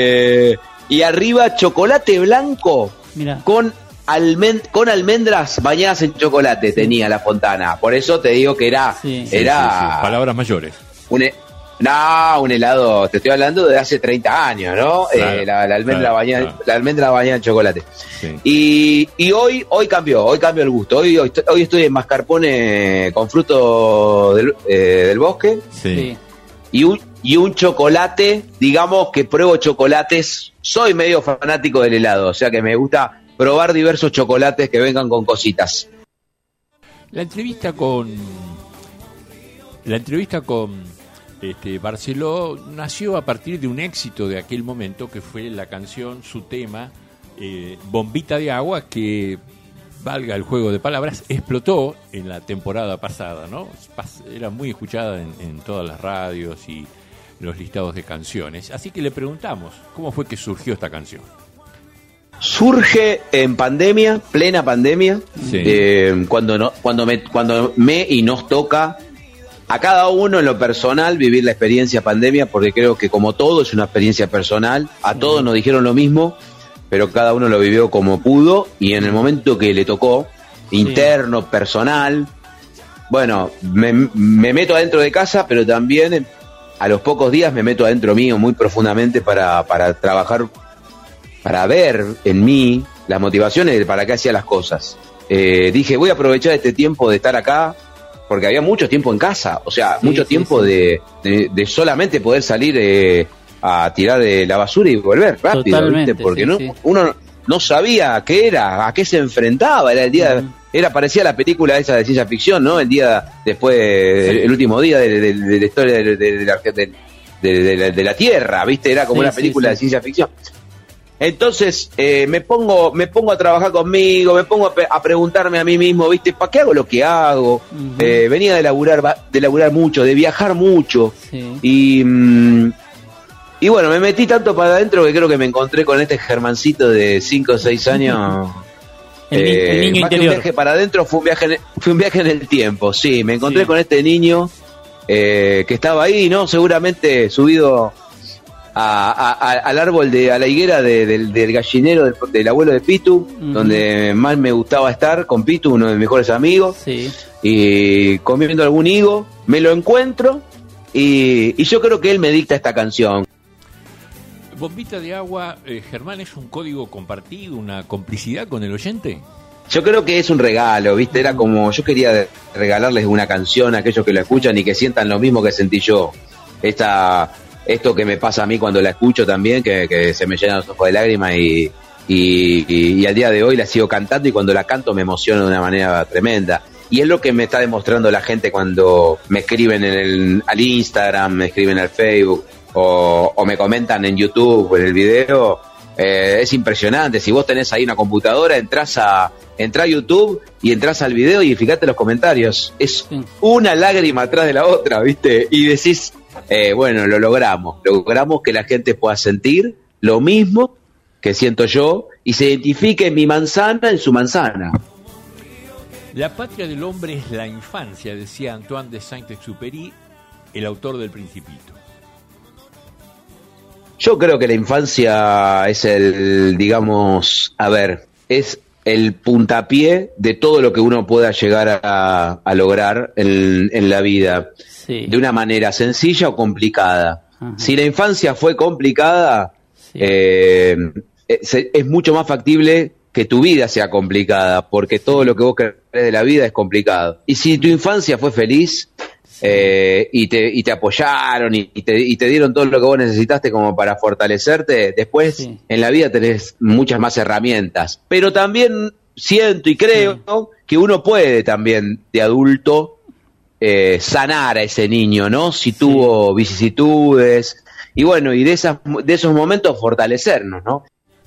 Y arriba chocolate blanco con almendras bañadas en chocolate tenía la Fontana. Por eso te digo que era... Palabras mayores. No, un helado, te estoy hablando de hace 30 años, ¿no? Claro, la almendra claro, bañada, claro. la almendra bañada en chocolate. Sí. Y hoy cambió el gusto. Hoy estoy en mascarpone con fruto del bosque. Sí. Y un chocolate, digamos que pruebo chocolates. Soy medio fanático del helado, o sea que me gusta probar diversos chocolates que vengan con cositas. La entrevista con Barceló nació a partir de un éxito de aquel momento, que fue la canción, su tema, Bombita de Agua, que, valga el juego de palabras, explotó en la temporada pasada, ¿no? Era muy escuchada en todas las radios y los listados de canciones. Así que le preguntamos, ¿cómo fue que surgió esta canción? Surge en pandemia, plena pandemia, Sí. cuando y nos toca a cada uno en lo personal vivir la experiencia pandemia, porque creo que como todo es una experiencia personal, a todos nos dijeron lo mismo, pero cada uno lo vivió como pudo, y en el momento que le tocó, interno, personal, bueno, me meto adentro de casa, pero también a los pocos días me meto adentro mío muy profundamente para trabajar, para ver en mí las motivaciones de para qué hacía las cosas. Dije, voy a aprovechar este tiempo de estar acá, porque había mucho tiempo en casa, o sea, mucho tiempo de solamente poder salir a tirar la basura y volver rápido. Totalmente, ¿viste? Porque sí. uno no sabía qué era, a qué se enfrentaba, era el día, parecía la película esa de ciencia ficción, ¿no? El día después, el último día de la historia de la Tierra, ¿viste? Era como una película de ciencia ficción. Entonces me pongo a trabajar conmigo, me pongo a preguntarme a mí mismo, ¿viste? ¿Para qué hago lo que hago? Venía de laburar mucho, de viajar mucho, y bueno, me metí tanto para adentro que creo que me encontré con este Germancito de 5 o 6 años. El niño más que interior. un viaje para adentro, fue un viaje en el tiempo. Sí, me encontré con este niño que estaba ahí, ¿no? Seguramente subido al árbol, a la higuera del gallinero del abuelo de Pitu, donde más me gustaba estar con Pitu, uno de mis mejores amigos, y comiendo algún higo, me lo encuentro, y yo creo que él me dicta esta canción. Bombita de Agua, Germán, ¿es un código compartido, una complicidad con el oyente? Yo creo que es un regalo, ¿viste? Era como, yo quería regalarles una canción a aquellos que la escuchan y que sientan lo mismo que sentí yo. Esto que me pasa a mí cuando la escucho también, que se me llenan los ojos de lágrimas, y al día de hoy la sigo cantando, y cuando la canto me emociono de una manera tremenda. Y es lo que me está demostrando la gente cuando me escriben al Instagram, me escriben al Facebook, o me comentan en YouTube o en el video. Es impresionante. Si vos tenés ahí una computadora, entrá a YouTube y entrás al video y fíjate los comentarios. Es una lágrima atrás de la otra, ¿viste? Y decís, bueno, lo logramos que la gente pueda sentir lo mismo que siento yo y se identifique mi manzana en su manzana. La patria del hombre es la infancia, decía Antoine de Saint-Exupéry, el autor del Principito. Yo creo que la infancia es es el puntapié de todo lo que uno pueda llegar a lograr en la vida, de una manera sencilla o complicada. Si la infancia fue complicada, es mucho más factible que tu vida sea complicada, porque todo lo que vos crees de la vida es complicado. Y si tu infancia fue feliz, y te apoyaron y te dieron todo lo que vos necesitaste como para fortalecerte, después en la vida tenés muchas más herramientas. Pero también siento y creo que uno puede también de adulto sanar a ese niño, ¿no? Si tuvo vicisitudes, y bueno, y de esos momentos fortalecernos, ¿no?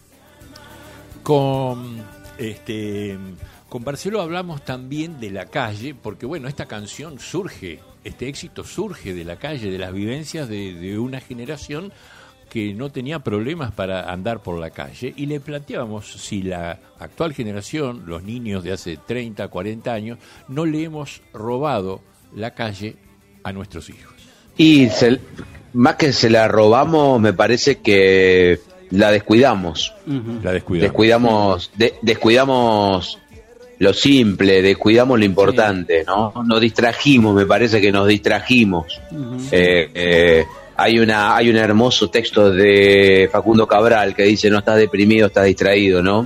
Con Barceló hablamos también de la calle, porque bueno, esta canción este éxito surge de la calle, de las vivencias de una generación que no tenía problemas para andar por la calle, y le planteábamos si la actual generación, los niños de hace 30, 40 años, no le hemos robado la calle a nuestros hijos. Y más que se la robamos, me parece que la descuidamos. La descuidamos. Descuidamos lo simple, descuidamos lo importante, ¿no? Nos distrajimos, me parece que nos distrajimos. Hay un hermoso texto de Facundo Cabral que dice: no estás deprimido, estás distraído, ¿no?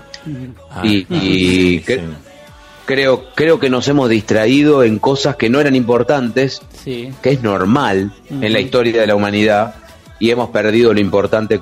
Creo que nos hemos distraído en cosas que no eran importantes, que es normal en la historia de la humanidad, y hemos perdido lo importante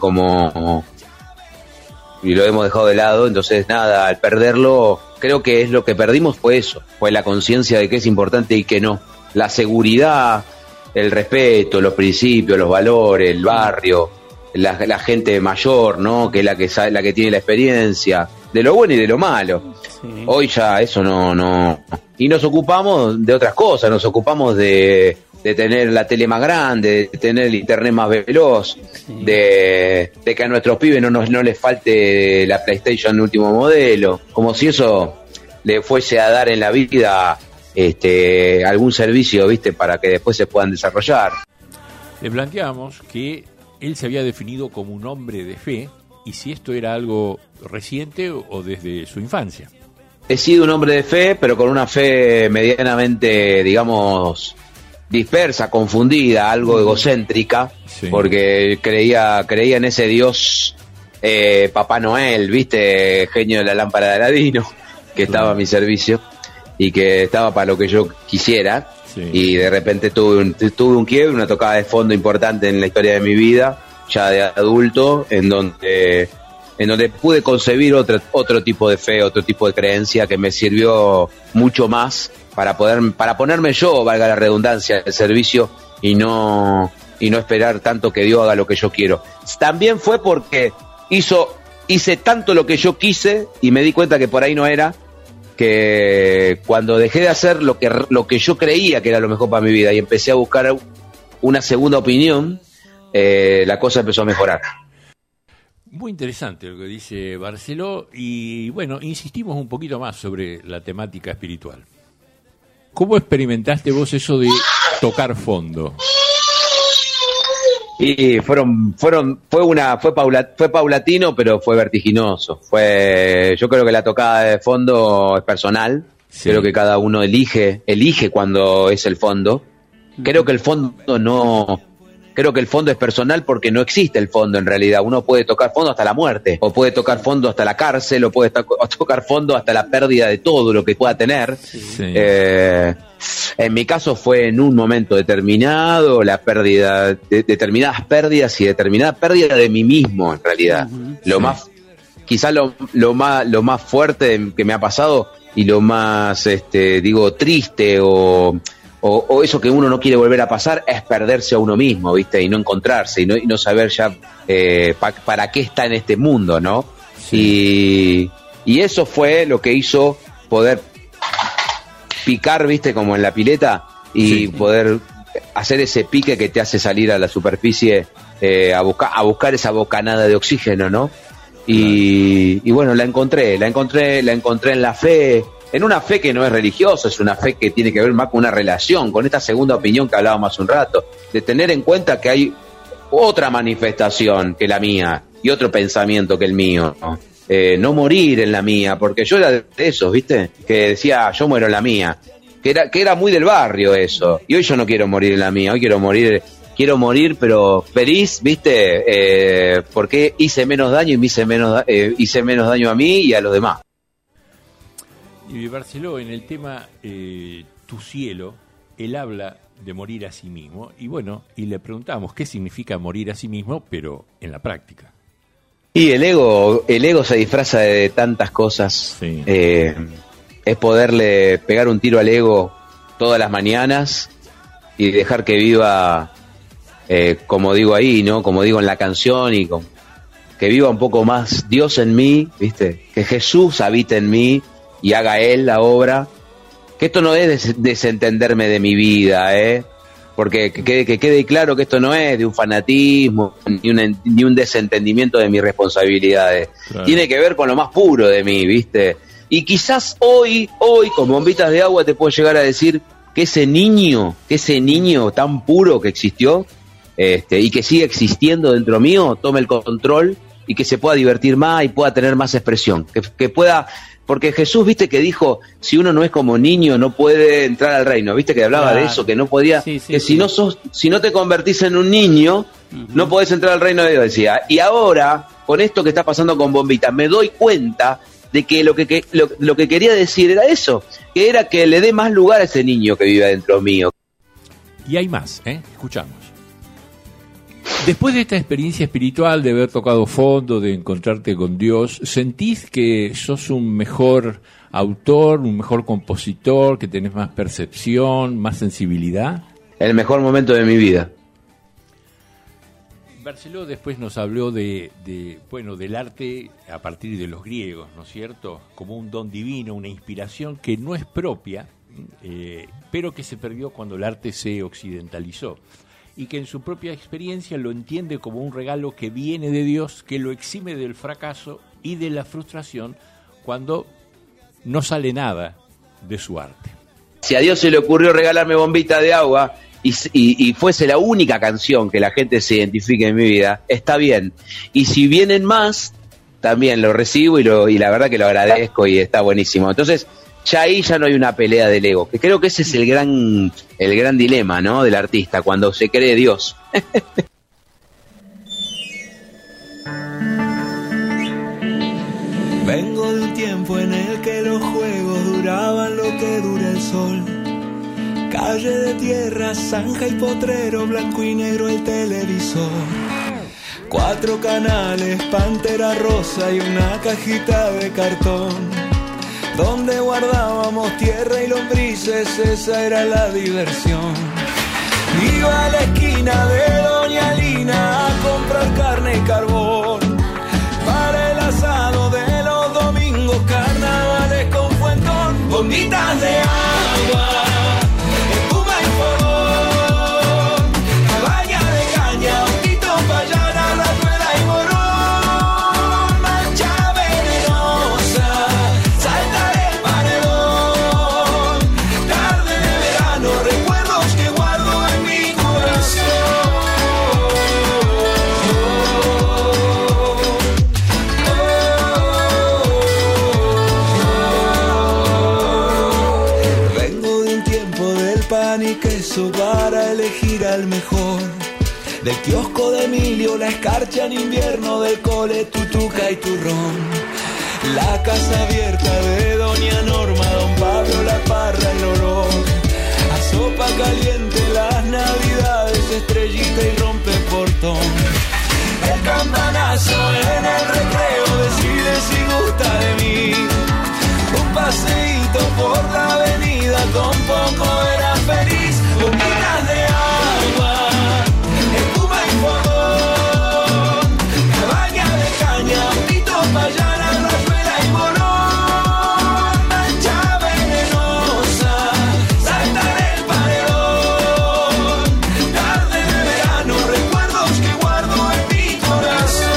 y lo hemos dejado de lado. Entonces nada, al perderlo, creo que es lo que perdimos fue eso, fue la conciencia de qué es importante y qué no, la seguridad, el respeto, los principios, los valores, el barrio, la gente mayor, ¿no? Que es la que tiene la experiencia de lo bueno y de lo malo. Hoy ya eso no. Y nos ocupamos de otras cosas, nos ocupamos de tener la tele más grande, de tener el internet más veloz, de que a nuestros pibes no les falte la PlayStation de último modelo, como si eso le fuese a dar en la vida algún servicio, ¿viste? Para que después se puedan desarrollar. Le planteamos que él se había definido como un hombre de fe, y si esto era algo reciente o desde su infancia. He sido un hombre de fe, pero con una fe medianamente, digamos, dispersa, confundida, algo egocéntrica, porque creía en ese Dios, Papá Noel, ¿viste? Genio de la lámpara de Aladino, que estaba a mi servicio y que estaba para lo que yo quisiera. Y de repente tuve un quiebre, una tocada de fondo importante en la historia de mi vida, ya de adulto, en donde pude concebir otro tipo de fe, otro tipo de creencia que me sirvió mucho más para ponerme yo, valga la redundancia, el servicio y no esperar tanto que Dios haga lo que yo quiero. También fue porque hice tanto lo que yo quise y me di cuenta que por ahí no era, que cuando dejé de hacer lo que yo creía que era lo mejor para mi vida y empecé a buscar una segunda opinión, la cosa empezó a mejorar. Muy interesante lo que dice Barceló, y bueno, insistimos un poquito más sobre la temática espiritual. ¿Cómo experimentaste vos eso de tocar fondo? Y fue paulatino, pero fue vertiginoso. Yo creo que la tocada de fondo es personal. Creo que cada uno elige cuando es el fondo. Creo que el fondo es personal porque no existe el fondo en realidad. Uno puede tocar fondo hasta la muerte, o puede tocar fondo hasta la cárcel, o puede tocar fondo hasta la pérdida de todo lo que pueda tener. En mi caso fue en un momento determinado, la pérdida de determinadas pérdidas y determinada pérdida de mí mismo en realidad. Quizás lo más fuerte que me ha pasado y lo más triste o eso que uno no quiere volver a pasar es perderse a uno mismo, ¿viste? Y no encontrarse y no saber ya para qué está en este mundo, ¿no? Y eso fue lo que hizo poder picar, ¿viste? Como en la pileta y poder hacer ese pique que te hace salir a la superficie a buscar esa bocanada de oxígeno, ¿no? Y bueno, la encontré en la fe. En una fe que no es religiosa, es una fe que tiene que ver más con una relación, con esta segunda opinión que hablábamos hace un rato, de tener en cuenta que hay otra manifestación que la mía y otro pensamiento que el mío, ¿no? No morir en la mía, porque yo era de esos, ¿viste? Que decía, yo muero en la mía, que era muy del barrio eso, y hoy yo no quiero morir en la mía, hoy quiero morir pero feliz, ¿viste? Porque hice menos daño y hice menos daño a mí y a los demás. Y Barceló, en el tema Tu cielo, él habla de morir a sí mismo, y bueno, y le preguntamos qué significa morir a sí mismo, pero en la práctica. Y el ego se disfraza de tantas cosas. Es poderle pegar un tiro al ego todas las mañanas y dejar que viva, como digo ahí, ¿no? Como digo en la canción, y que viva un poco más Dios en mí, ¿viste? Que Jesús habite en mí y haga Él la obra. Que esto no es desentenderme de mi vida, porque que quede claro que esto no es de un fanatismo ni un desentendimiento de mis responsabilidades. Claro. Tiene que ver con lo más puro de mí, ¿viste? Y quizás hoy con bombitas de agua te puedo llegar a decir que ese niño tan puro que existió y que sigue existiendo dentro mío, tome el control y que se pueda divertir más y pueda tener más expresión, que pueda porque Jesús, viste que dijo, si uno no es como niño no puede entrar al reino, viste que hablaba de eso, que no podía, si no te convertís en un niño, no podés entrar al reino de Dios, decía. Y ahora, con esto que está pasando con Bombita, me doy cuenta de que lo que quería decir era eso, que era que le dé más lugar a ese niño que vive adentro mío. Y hay más, escuchamos. Después de esta experiencia espiritual, de haber tocado fondo, de encontrarte con Dios, ¿sentís que sos un mejor autor, un mejor compositor, que tenés más percepción, más sensibilidad? El mejor momento de mi vida. Barceló después nos habló del arte a partir de los griegos, ¿no es cierto? Como un don divino, una inspiración que no es propia, pero que se perdió cuando el arte se occidentalizó. Y que en su propia experiencia lo entiende como un regalo que viene de Dios, que lo exime del fracaso y de la frustración cuando no sale nada de su arte. Si a Dios se le ocurrió regalarme Bombita de Agua y fuese la única canción que la gente se identifique en mi vida, está bien. Y si vienen más, también lo recibo y la verdad que lo agradezco y está buenísimo. Entonces, ya ahí ya no hay una pelea del ego, que creo que ese es el gran dilema, ¿no?, del artista, cuando se cree Dios. Vengo de un tiempo en el que los juegos duraban lo que dura el sol. Calle de tierra, zanja y potrero, blanco y negro el televisor. 4 canales, pantera rosa y una cajita de cartón. Donde guardábamos tierra y lombrices, esa era la diversión. Iba a la esquina de Doña Lina a comprar carne y carbón. Para el asado de los domingos, carnavales con fuentón. Bombitas de agua, espuma y fogón, cabaña de caña, autito payana, rayuela y morón. Mancha venenosa, salta del paredón. Tarde de verano, recuerdos que guardo en mi corazón. Vengo de un tiempo del pan y queso para elegir al mejor. Del kiosco de Emilio, la escarcha en invierno, del cole, tutuca y turrón. La casa abierta de Doña Norma, Don Pablo, la parra, el olor a sopa caliente, las navidades, estrellita y rompe portón. El campanazo en el recreo decide si gusta de mí. Un paseíto por la avenida, con poco era feliz. Bombitas de agua, espuma y fogón, cabaña de caña, autito payana, rayuela y morón. Mancha venenosa, salta del paredón. Tarde de verano, recuerdos que guardo en mi corazón.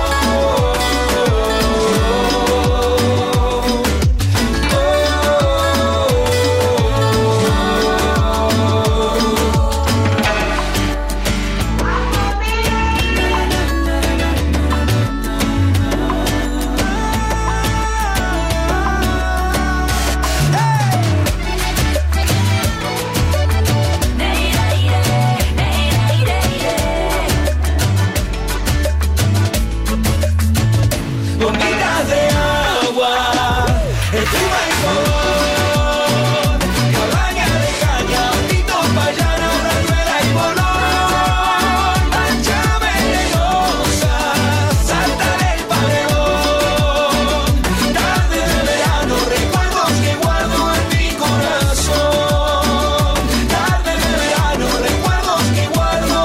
Bombitas de agua, espuma y fogón, cabaña de caña, autito payana, rayuela y morón. Mancha venenosa, salta del paredón. Tarde de verano, recuerdos que guardo en mi corazón. Tarde de verano, recuerdos que guardo.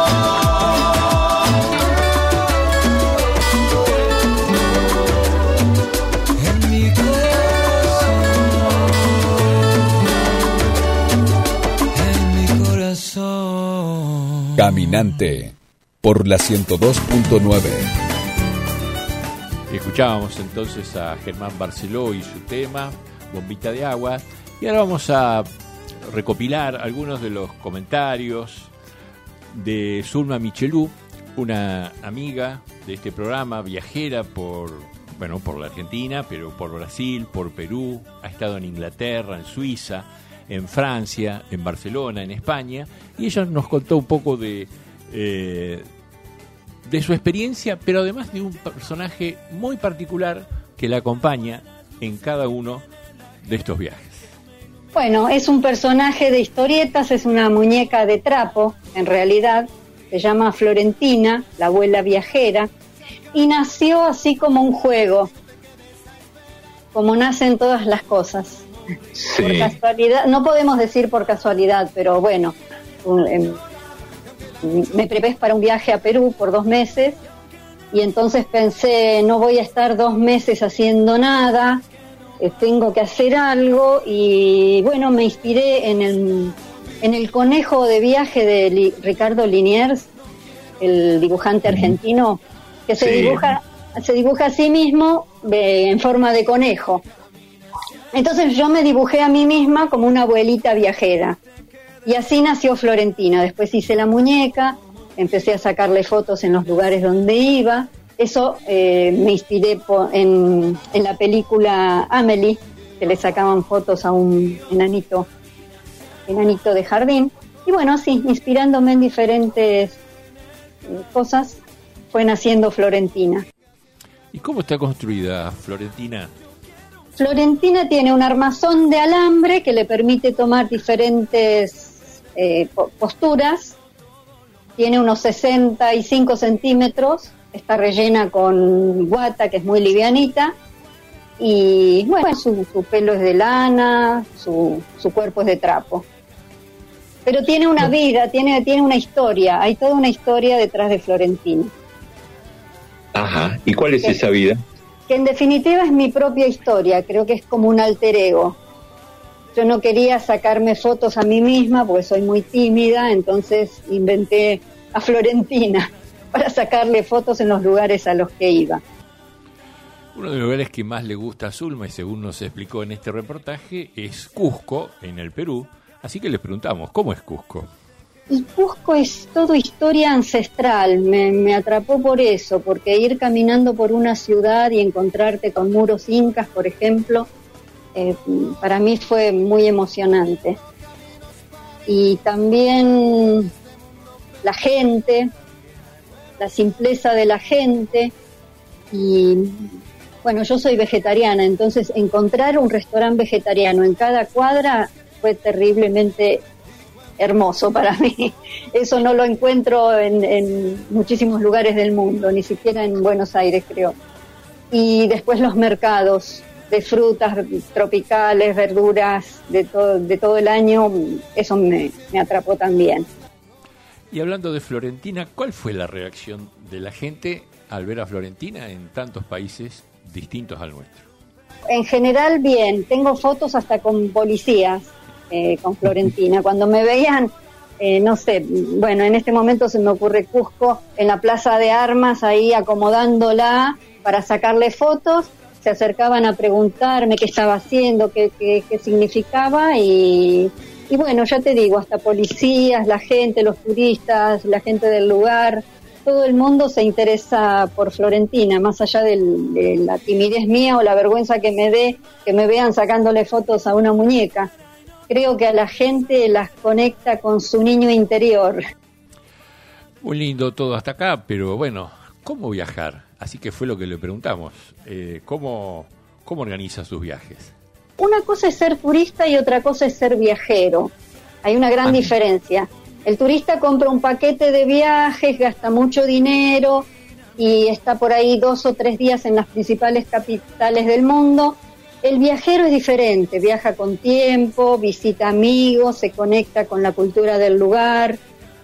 En mi corazón. Caminante por la 102.9. Escuchábamos entonces a Germán Barceló y su tema, Bombita de Agua. Y ahora vamos a recopilar algunos de los comentarios de Zulma Michelú, una amiga de este programa, viajera por bueno, por la Argentina, pero por Brasil, por Perú, ha estado en Inglaterra, en Suiza, en Francia, en Barcelona, en España, y ella nos contó un poco de su experiencia, pero además de un personaje muy particular que la acompaña en cada uno de estos viajes. Bueno, es un personaje de historietas, es una muñeca de trapo, en realidad, se llama Florentina, la abuela viajera, y nació así como un juego, como nacen todas las cosas. Sí. Por casualidad, no podemos decir por casualidad, pero bueno, me preparé para un viaje a Perú por 2 meses, y entonces pensé, no voy a estar 2 meses haciendo nada, tengo que hacer algo, y bueno, me inspiré en el conejo de viaje de Ricardo Liniers, el dibujante argentino, que se dibuja a sí mismo en forma de conejo. Entonces yo me dibujé a mí misma como una abuelita viajera, y así nació Florentina. Después hice la muñeca, empecé a sacarle fotos en los lugares donde iba. Eso me inspiré en la película Amélie, que le sacaban fotos a un enanito de jardín. Y bueno, sí, inspirándome en diferentes cosas, fue naciendo Florentina. ¿Y cómo está construida Florentina? Florentina tiene un armazón de alambre que le permite tomar diferentes posturas. Tiene unos 65 centímetros. Está rellena con guata, que es muy livianita. Y bueno, su pelo es de lana, su cuerpo es de trapo. Pero tiene una vida, tiene una historia. Hay toda una historia detrás de Florentina. Ajá. ¿Y cuál es esa vida? Que en definitiva es mi propia historia. Creo que es como un alter ego. Yo no quería sacarme fotos a mí misma porque soy muy tímida, entonces inventé a Florentina para sacarle fotos en los lugares a los que iba. Uno de los lugares que más le gusta a Zulma, y según nos explicó en este reportaje, es Cusco, en el Perú. Así que les preguntamos, ¿cómo es Cusco? Y Cusco es todo historia ancestral, me atrapó por eso, porque ir caminando por una ciudad y encontrarte con muros incas, por ejemplo, para mí fue muy emocionante. Y también la gente, la simpleza de la gente, y bueno, yo soy vegetariana, entonces encontrar un restaurante vegetariano en cada cuadra fue terriblemente hermoso para mí. Eso no lo encuentro en muchísimos lugares del mundo, ni siquiera en Buenos Aires, creo. Y después los mercados de frutas tropicales, verduras de todo el año, eso me atrapó también. Y hablando de Florentina, ¿cuál fue la reacción de la gente al ver a Florentina en tantos países distintos al nuestro? En general, bien. Tengo fotos hasta con policías con Florentina. Cuando me veían, no sé, bueno, en este momento se me ocurre Cusco, en la Plaza de Armas, ahí acomodándola para sacarle fotos, se acercaban a preguntarme qué estaba haciendo, qué significaba, y bueno, ya te digo, hasta policías, la gente, los turistas, la gente del lugar, todo el mundo se interesa por Florentina, más allá de la timidez mía o la vergüenza que me dé que me vean sacándole fotos a una muñeca. Creo que a la gente las conecta con su niño interior. Muy lindo todo hasta acá, pero bueno, ¿cómo viajar? Así que fue lo que le preguntamos. ¿Cómo organiza sus viajes? Una cosa es ser turista y otra cosa es ser viajero. Hay una gran diferencia. El turista compra un paquete de viajes, gasta mucho dinero y está por ahí 2 o 3 días en las principales capitales del mundo. El viajero es diferente, viaja con tiempo, visita amigos, se conecta con la cultura del lugar.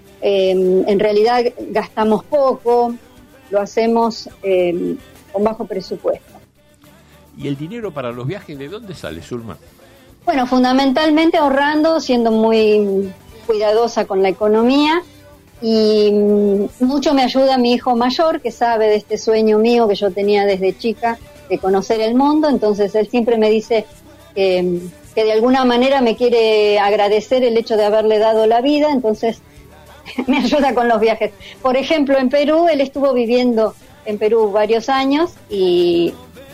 En realidad gastamos poco, lo hacemos con bajo presupuesto. ¿Y el dinero para los viajes de dónde sale, Zulma? Bueno, fundamentalmente ahorrando, siendo muy cuidadosa con la economía, y mucho me ayuda mi hijo mayor, que sabe de este sueño mío que yo tenía desde chica, de conocer el mundo. Entonces él siempre me dice que de alguna manera me quiere agradecer el hecho de haberle dado la vida, entonces me ayuda con los viajes. Por ejemplo, en Perú, él estuvo viviendo en Perú varios años y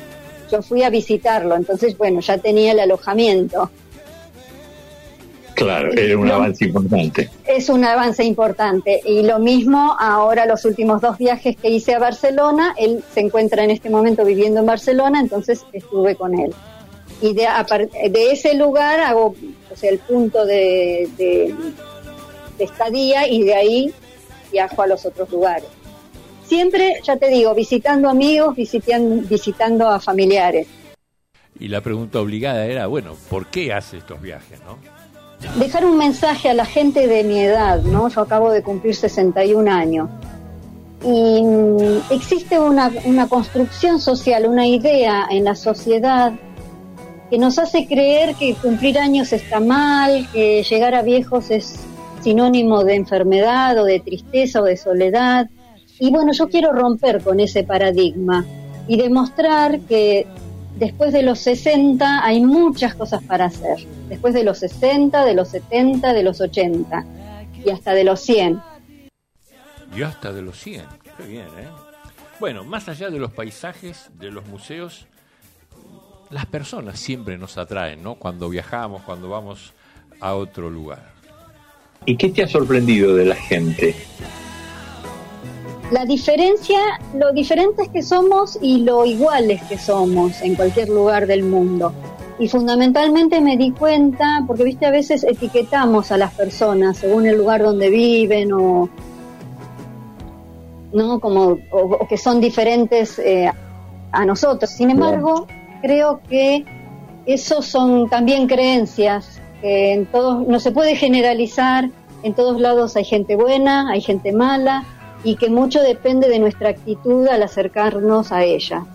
yo fui a visitarlo, entonces bueno, ya tenía el alojamiento. Claro, era un avance importante. Es un avance importante. Y lo mismo ahora, los últimos 2 viajes que hice a Barcelona, él se encuentra en este momento viviendo en Barcelona, entonces estuve con él. Y de ese lugar hago, o sea, el punto de estadía, y de ahí viajo a los otros lugares. Siempre, ya te digo, visitando amigos, visitando a familiares. Y la pregunta obligada era, bueno, ¿por qué hace estos viajes, no? Dejar un mensaje a la gente de mi edad, ¿no? Yo acabo de cumplir 61 años. Y existe una construcción social, una idea en la sociedad que nos hace creer que cumplir años está mal, que llegar a viejos es sinónimo de enfermedad o de tristeza o de soledad. Y bueno, yo quiero romper con ese paradigma y demostrar que después de los 60 hay muchas cosas para hacer. Después de los 60, de los 70, de los 80 y hasta de los 100. Y hasta de los 100. Qué bien, ¿eh? Bueno, más allá de los paisajes, de los museos, las personas siempre nos atraen, ¿no? Cuando viajamos, cuando vamos a otro lugar. ¿Y qué te ha sorprendido de la gente? La diferencia, lo diferentes que somos y lo iguales que somos en cualquier lugar del mundo. Y fundamentalmente me di cuenta, porque viste, a veces etiquetamos a las personas según el lugar donde viven o no, como o que son diferentes a nosotros. Sin embargo, creo que esos son también creencias que en todos no se puede generalizar. En todos lados hay gente buena, hay gente mala, y que mucho depende de nuestra actitud al acercarnos a ella.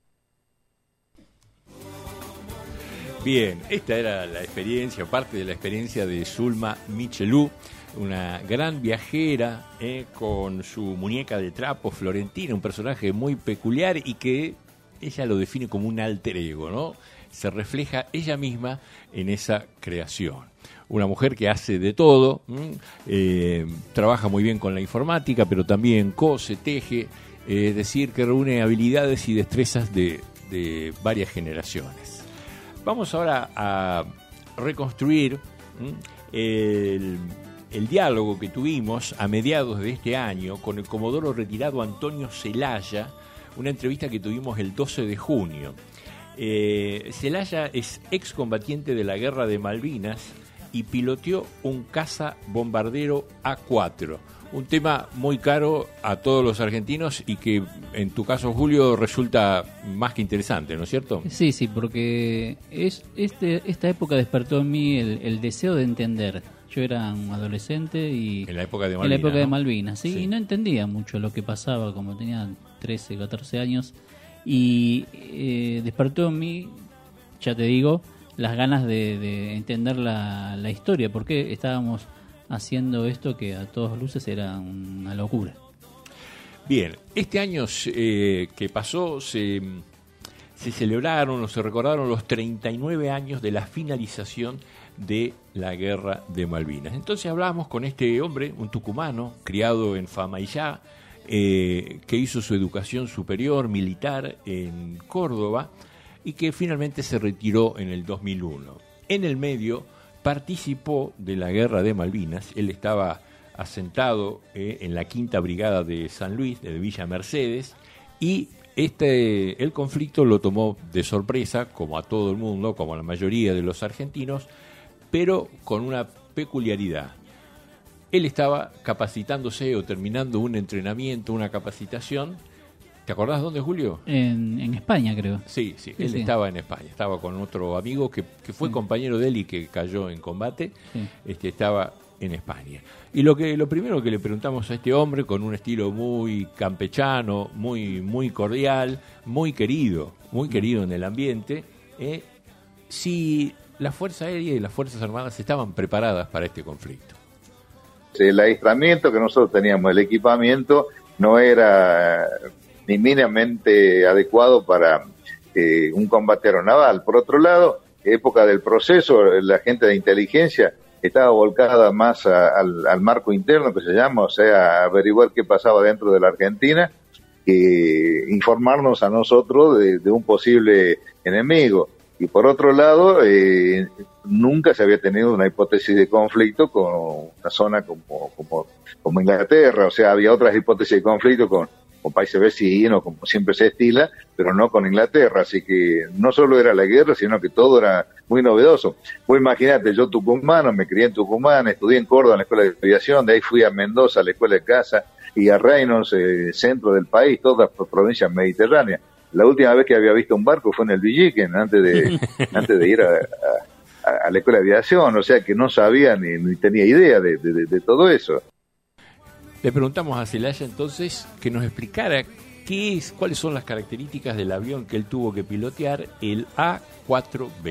Bien, esta era la experiencia, parte de la experiencia de Zulma Michelou, una gran viajera con su muñeca de trapo, Florentina, un personaje muy peculiar y que ella lo define como un alter ego, ¿no? Se refleja ella misma en esa creación. Una mujer que hace de todo, trabaja muy bien con la informática, pero también cose, teje, es decir, que reúne habilidades y destrezas de varias generaciones. Vamos ahora a reconstruir el diálogo que tuvimos a mediados de este año con el comodoro retirado Antonio Celaya, una entrevista que tuvimos el 12 de junio. Celaya es excombatiente de la Guerra de Malvinas y piloteó un caza bombardero A4, un tema muy caro a todos los argentinos y que en tu caso, Julio, resulta más que interesante, ¿no es cierto? Sí, porque esta época despertó en mí el deseo de entender. Yo era un adolescente y en la época de Malvinas, ¿sí? Y no entendía mucho lo que pasaba, como tenía 13, 14 años, y despertó en mí, ya te digo, las ganas de entender la historia, porque estábamos haciendo esto que a todas luces era una locura. Bien, este año que pasó se celebraron o se recordaron los 39 años de la finalización de la Guerra de Malvinas. Entonces hablábamos con este hombre, un tucumano, criado en Famaillá, que hizo su educación superior militar en Córdoba y que finalmente se retiró en el 2001. En el medio participó de la Guerra de Malvinas. Él estaba asentado en la 5ª Brigada de San Luis, de Villa Mercedes, y el conflicto lo tomó de sorpresa, como a todo el mundo, como a la mayoría de los argentinos, pero con una peculiaridad. Él estaba capacitándose o terminando un entrenamiento, una capacitación. ¿Te acordás dónde, Julio? En España, creo. Sí, él estaba en España. Estaba con otro amigo que fue compañero de él y que cayó en combate. Sí. Estaba en España. Y lo primero que le preguntamos a este hombre, con un estilo muy campechano, muy cordial, muy querido en el ambiente, si la Fuerza Aérea y las Fuerzas Armadas estaban preparadas para este conflicto. El adiestramiento que nosotros teníamos, el equipamiento, no era ni mínimamente adecuado para un combate aeronaval. Por otro lado, época del proceso, la gente de inteligencia estaba volcada más al marco interno, que se llama, o sea, averiguar qué pasaba dentro de la Argentina, informarnos a nosotros de un posible enemigo. Y por otro lado, nunca se había tenido una hipótesis de conflicto con una zona como Inglaterra. O sea, había otras hipótesis de conflicto con países vecinos, como siempre se estila, pero no con Inglaterra. Así que no solo era la guerra, sino que todo era muy novedoso. Vos imagínate, yo tucumano, me crié en Tucumán, estudié en Córdoba en la Escuela de Aviación, de ahí fui a Mendoza, a la Escuela de Caza, y a Reynolds, centro del país, todas las provincias mediterráneas. La última vez que había visto un barco fue en el Villiquen, antes de ir a la Escuela de Aviación, o sea que no sabía ni tenía idea de todo eso. Le preguntamos a Celaya entonces que nos explicara cuáles son las características del avión que él tuvo que pilotear, el A4B.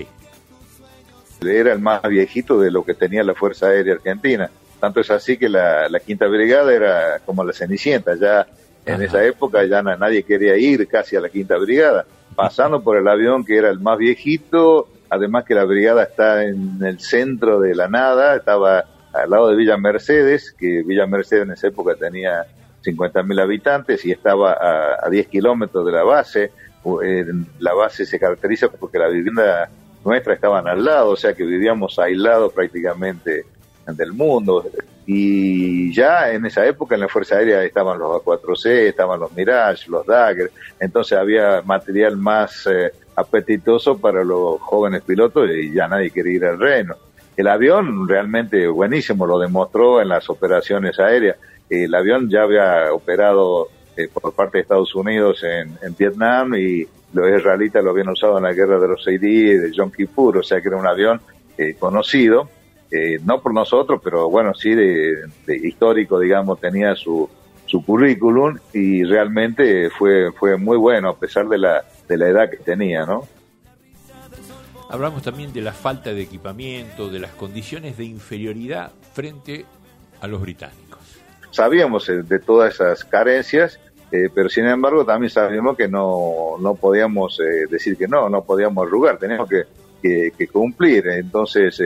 Era el más viejito de lo que tenía la Fuerza Aérea Argentina. Tanto es así que la Quinta Brigada era como la Cenicienta. Ya en esa época ya nadie quería ir casi a la Quinta Brigada. Pasando por el avión que era el más viejito, además que la brigada está en el centro de la nada, estaba al lado de Villa Mercedes, que Villa Mercedes en esa época tenía 50.000 habitantes y estaba a 10 kilómetros de la base. La base se caracteriza porque la vivienda nuestra estaban al lado, o sea que vivíamos aislados prácticamente del mundo. Y ya en esa época en la Fuerza Aérea estaban los A4C, estaban los Mirage, los Dagger, entonces había material más apetitoso para los jóvenes pilotos y ya nadie quería ir al reino. El avión realmente buenísimo, lo demostró en las operaciones aéreas. El avión ya había operado por parte de Estados Unidos en Vietnam y los israelitas lo habían usado en la guerra de los 6 días de Yom Kippur, o sea que era un avión conocido, no por nosotros, pero bueno, sí de histórico, digamos, tenía su currículum y realmente fue muy bueno a pesar de la edad que tenía, ¿no? Hablamos también de la falta de equipamiento, de las condiciones de inferioridad frente a los británicos. Sabíamos de todas esas carencias, pero sin embargo también sabíamos que no podíamos decir que no podíamos arrugar, teníamos que cumplir. Entonces,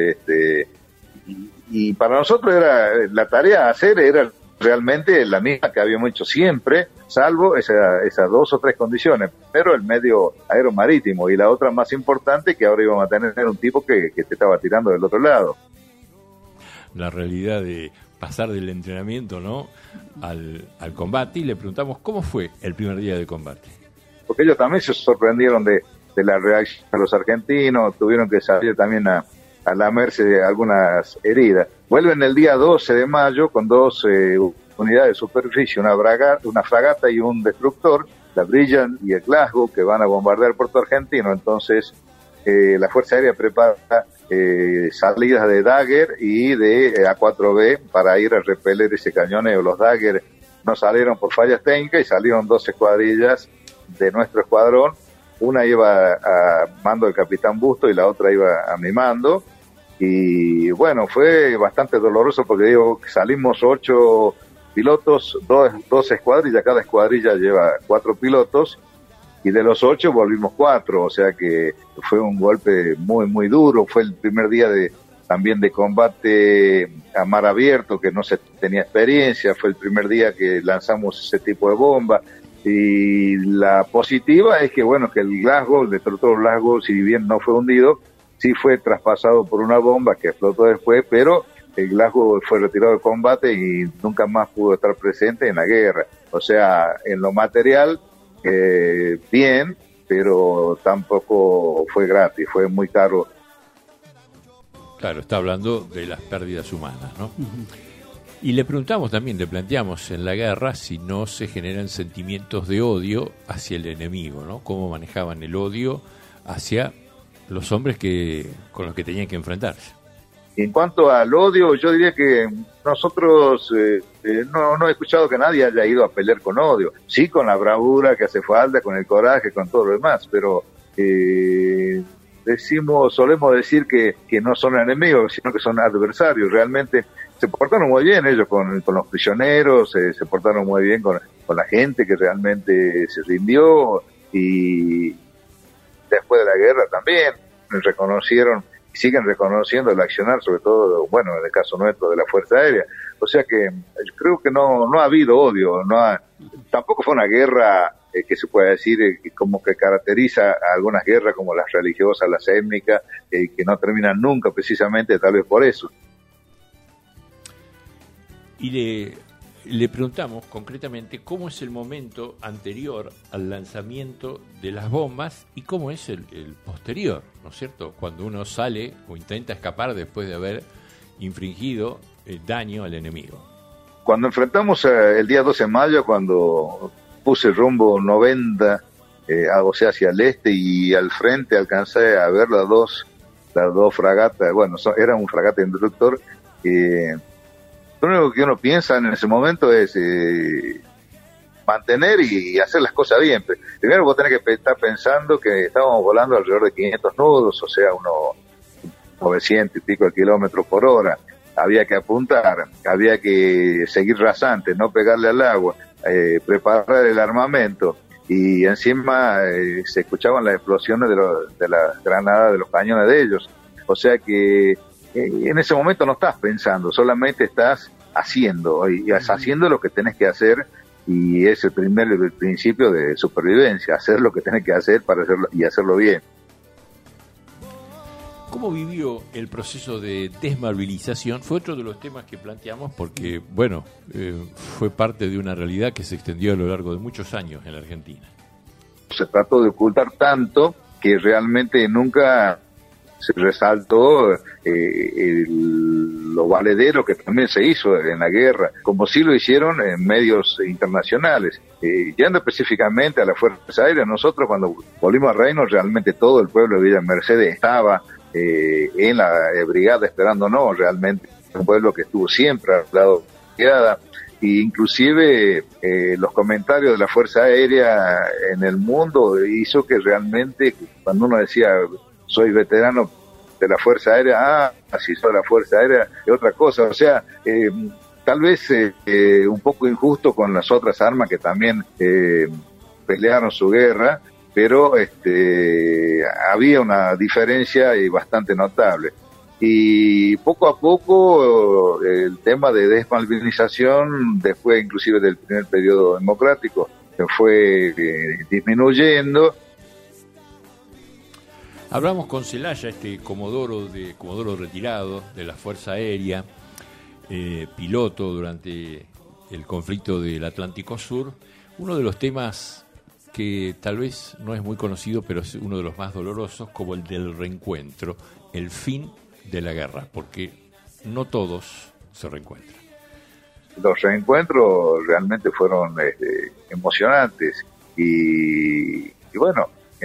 y para nosotros la tarea a hacer era realmente la misma que habíamos hecho siempre, salvo esas 2 o 3 condiciones, pero el medio aéreo marítimo y la otra más importante que ahora íbamos a tener un tipo que te estaba tirando del otro lado. La realidad de pasar del entrenamiento, ¿no?, al combate, y le preguntamos cómo fue el primer día de combate. Porque ellos también se sorprendieron de la reacción de los argentinos, tuvieron que salir también a lamerse de algunas heridas. Vuelven el día 12 de mayo con 2 unidades de superficie, una fragata y un destructor, la Brilliant y el Glasgow, que van a bombardear Puerto Argentino. Entonces la Fuerza Aérea prepara salidas de Dagger y de A4B para ir a repeler ese cañoneo. Los Dagger no salieron por fallas técnicas y salieron 2 escuadrillas de nuestro escuadrón. Una iba a mando del capitán Busto y la otra iba a mi mando. Y bueno, fue bastante doloroso porque digo, salimos 8 pilotos, 2 escuadrillas, cada escuadrilla lleva 4 pilotos, y de los 8 volvimos 4, o sea que fue un golpe muy, muy duro. Fue el primer día también de combate a mar abierto, que no se tenía experiencia, fue el primer día que lanzamos ese tipo de bomba. Y la positiva es que, bueno, que el Glasgow, el destructor Glasgow, si bien no fue hundido, sí fue traspasado por una bomba que explotó después, pero el Glasgow fue retirado del combate y nunca más pudo estar presente en la guerra. O sea, en lo material, bien, pero tampoco fue gratis, fue muy caro. Claro, está hablando de las pérdidas humanas, ¿no? Y le preguntamos también, le planteamos en la guerra si no se generan sentimientos de odio hacia el enemigo, ¿no? Cómo manejaban el odio hacia los hombres con los que tenían que enfrentarse. En cuanto al odio, yo diría que nosotros no he escuchado que nadie haya ido a pelear con odio. Sí, con la bravura que hace falta, con el coraje, con todo lo demás, pero solemos decir que no son enemigos, sino que son adversarios. Realmente se portaron muy bien ellos con los prisioneros, se portaron muy bien con la gente que realmente se rindió, y después de la guerra también reconocieron y siguen reconociendo el accionar, sobre todo, bueno, en el caso nuestro de la Fuerza Aérea. O sea que creo que no ha habido odio, tampoco fue una guerra que se puede decir como que caracteriza a algunas guerras como las religiosas, las étnicas, que no terminan nunca precisamente tal vez por eso. Y le preguntamos concretamente cómo es el momento anterior al lanzamiento de las bombas y cómo es el posterior, ¿no es cierto? Cuando uno sale o intenta escapar después de haber infringido el daño al enemigo. Cuando enfrentamos el día 12 de mayo, cuando puse rumbo 90, o sea, hacia el este y al frente, alcancé a ver las dos fragatas, bueno, era un fragata instructor. Lo único que uno piensa en ese momento es mantener y hacer las cosas bien. Primero vos tenés que estar pensando que estábamos volando alrededor de 500 nudos, o sea, unos 900 y pico de kilómetros por hora. Había que apuntar, había que seguir rasante, no pegarle al agua, preparar el armamento, y encima se escuchaban las explosiones de las granadas de los cañones de ellos. O sea que en ese momento no estás pensando, solamente estás haciendo, y haciendo lo que tenés que hacer, y es el principio de supervivencia, hacer lo que tenés que hacer para hacerlo y hacerlo bien. ¿Cómo vivió el proceso de desmovilización? Fue otro de los temas que planteamos porque, bueno, fue parte de una realidad que se extendió a lo largo de muchos años en la Argentina. Se trató de ocultar tanto que realmente nunca se resaltó lo valedero que también se hizo en la guerra, como sí lo hicieron en medios internacionales. Yendo específicamente a la Fuerza Aérea, nosotros cuando volvimos a Reino, realmente todo el pueblo de Villa Mercedes estaba en la brigada esperándonos. Realmente un pueblo que estuvo siempre al lado de la brigada, e inclusive los comentarios de la Fuerza Aérea en el mundo hizo que realmente cuando uno decía soy veterano de la Fuerza Aérea, si soy de la Fuerza Aérea es otra cosa, o sea, tal vez un poco injusto con las otras armas que también pelearon su guerra, pero había una diferencia bastante notable. Y poco a poco el tema de desmovilización, después inclusive del primer periodo democrático, fue disminuyendo. Hablamos con Celaya, comodoro retirado de la Fuerza Aérea, piloto durante el conflicto del Atlántico Sur. Uno de los temas que tal vez no es muy conocido, pero es uno de los más dolorosos, como el del reencuentro, el fin de la guerra, porque no todos se reencuentran. Los reencuentros realmente fueron emocionantes y bueno,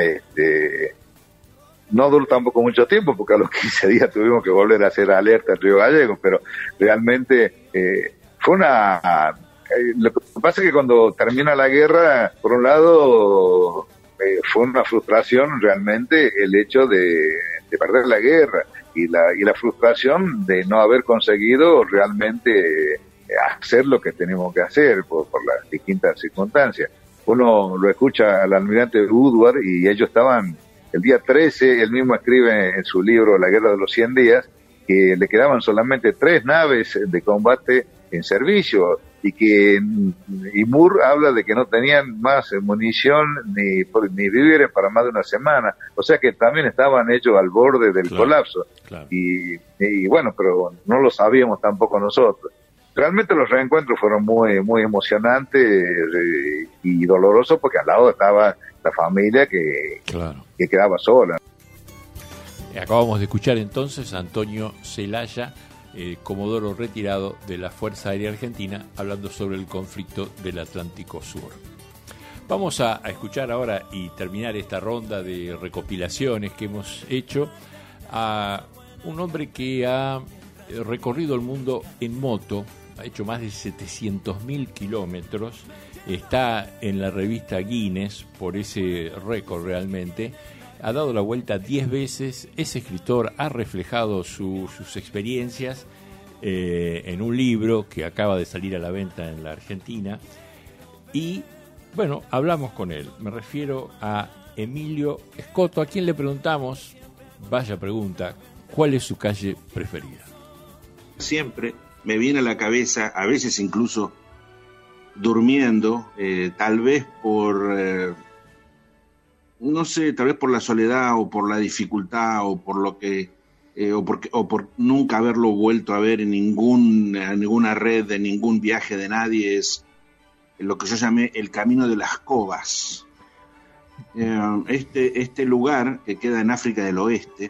no duró tampoco mucho tiempo, porque a los 15 días tuvimos que volver a hacer alerta en Río Gallegos, pero realmente fue una... lo que pasa es que cuando termina la guerra, por un lado, fue una frustración realmente el hecho de perder la guerra y la frustración de no haber conseguido realmente hacer lo que tenemos que hacer por las distintas circunstancias. Uno lo escucha al almirante Woodward y ellos estaban el día 13, él mismo escribe en su libro La Guerra de los 100 Días, que le quedaban solamente 3 naves de combate en servicio y Moore habla de que no tenían más munición ni víveres para más de una semana, o sea que también estaban ellos al borde del colapso. Claro. Y bueno, pero no lo sabíamos tampoco nosotros. Realmente los reencuentros fueron muy, muy emocionantes y dolorosos, porque al lado estaba la familia que quedaba sola. Acabamos de escuchar entonces a Antonio Celaya, comodoro retirado de la Fuerza Aérea Argentina, hablando sobre el conflicto del Atlántico Sur. Vamos a escuchar ahora y terminar esta ronda de recopilaciones que hemos hecho a un hombre que ha recorrido el mundo en moto, ha hecho más de 700.000 kilómetros, está en la revista Guinness por ese récord realmente. Ha dado la vuelta 10 veces, es escritor, ha reflejado sus experiencias en un libro que acaba de salir a la venta en la Argentina. Y bueno, hablamos con él. Me refiero a Emilio Escoto, a quien le preguntamos, vaya pregunta, ¿cuál es su calle preferida? Siempre me viene a la cabeza, a veces incluso durmiendo, tal vez por, no sé, tal vez por la soledad o por la dificultad o por lo que, o por nunca haberlo vuelto a ver en ninguna red, de ningún viaje de nadie, es lo que yo llamé el Camino de las Cobas. Este lugar que queda en África del Oeste,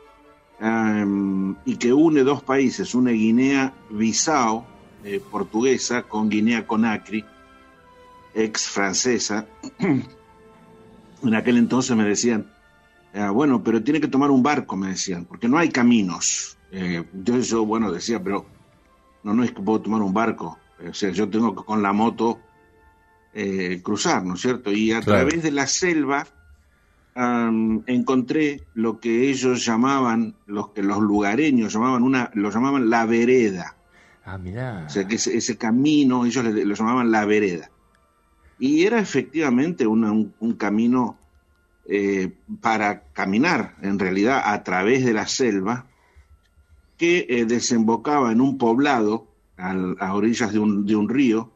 y que une dos países, une Guinea-Bissau, portuguesa, con Guinea-Conakry, ex francesa. En aquel entonces me decían, bueno, pero tiene que tomar un barco, me decían, porque no hay caminos. Yo bueno, decía, pero no es que puedo tomar un barco, o sea, yo tengo que con la moto cruzar, ¿no es cierto? Y a través de la selva encontré lo que ellos llamaban, lo que los lugareños lo llamaban la vereda. Ah, mirá. O sea, que ese camino, ellos lo llamaban la vereda. Y era efectivamente un camino para caminar, en realidad, a través de la selva, que desembocaba en un poblado a orillas de un río.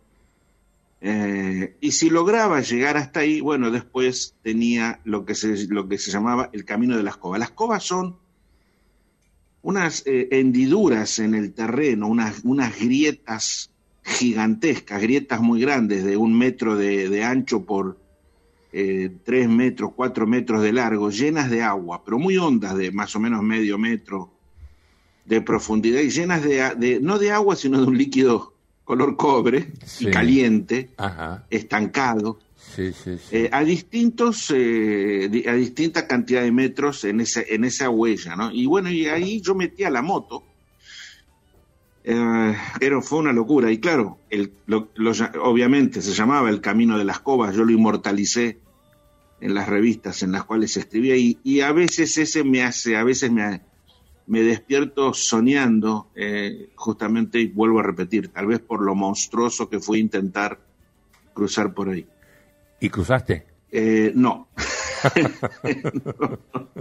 Y si lograba llegar hasta ahí, bueno, después tenía lo que se llamaba el Camino de las Cobas. Las cobas son unas hendiduras en el terreno, unas grietas gigantescas, grietas muy grandes, de 1 metro de ancho por 3 metros, 4 metros de largo, llenas de agua, pero muy hondas, de más o menos medio metro de profundidad, y llenas no de agua, sino de un líquido color cobre, y caliente, estancado, a distinta cantidad de metros en esa huella, ¿no? Y bueno, y ahí yo metía la moto, fue una locura, y claro, obviamente se llamaba el Camino de las Cobas, yo lo inmortalicé en las revistas en las cuales escribía, y a veces me despierto soñando, justamente, y vuelvo a repetir, tal vez por lo monstruoso que fue intentar cruzar por ahí. ¿Y cruzaste? No. No.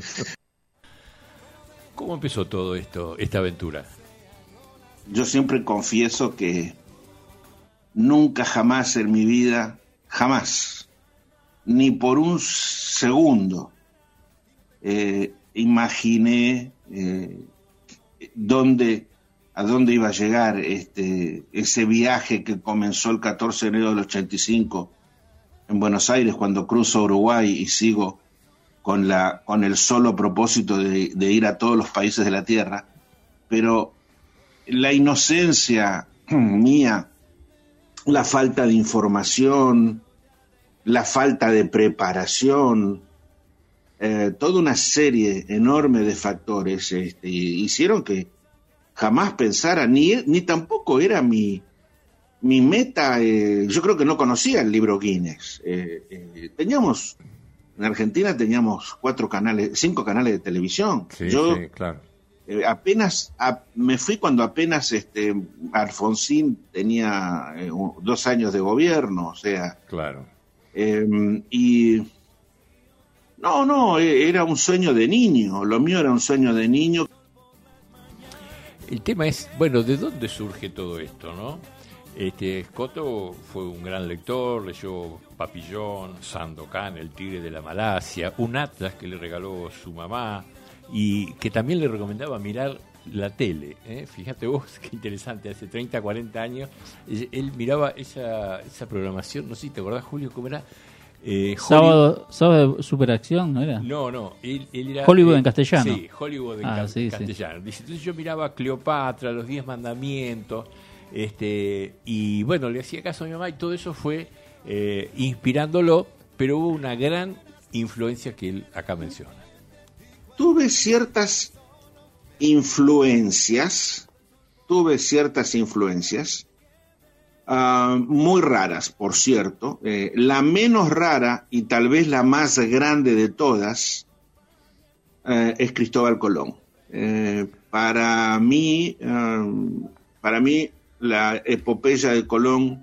¿Cómo empezó todo esto, esta aventura? Yo siempre confieso que nunca jamás en mi vida, jamás, ni por un segundo, imaginé a dónde iba a llegar ese viaje que comenzó el 14 de enero del 85 en Buenos Aires, cuando cruzo Uruguay y sigo con el solo propósito de ir a todos los países de la Tierra. Pero la inocencia mía, la falta de información, la falta de preparación, toda una serie enorme de factores hicieron que jamás pensara, ni tampoco era mi meta. Yo creo que no conocía el libro Guinness. En Argentina teníamos 5 canales de televisión. Yo, claro. Me fui cuando apenas Alfonsín tenía 2 años de gobierno, o sea. Claro. Y no, era un sueño de niño, lo mío era un sueño de niño. El tema es, bueno, ¿de dónde surge todo esto, no? Escoto fue un gran lector, leyó Papillón, Sandokan, El tigre de la Malasia, un atlas que le regaló su mamá y que también le recomendaba mirar la tele, ¿eh? Fíjate vos, qué interesante, hace 30, 40 años él miraba esa programación, no sé si te acordás, Julio, ¿cómo era? Sábado de Superacción, ¿no era? No, él era... Hollywood en castellano. Sí, Hollywood en castellano. Dice, entonces yo miraba Cleopatra, los 10 mandamientos, y bueno, le hacía caso a mi mamá y todo eso fue inspirándolo, pero hubo una gran influencia que él acá menciona. Tuve ciertas influencias, muy raras, por cierto. La menos rara y tal vez la más grande de todas es Cristóbal Colón. Para mí, la epopeya de Colón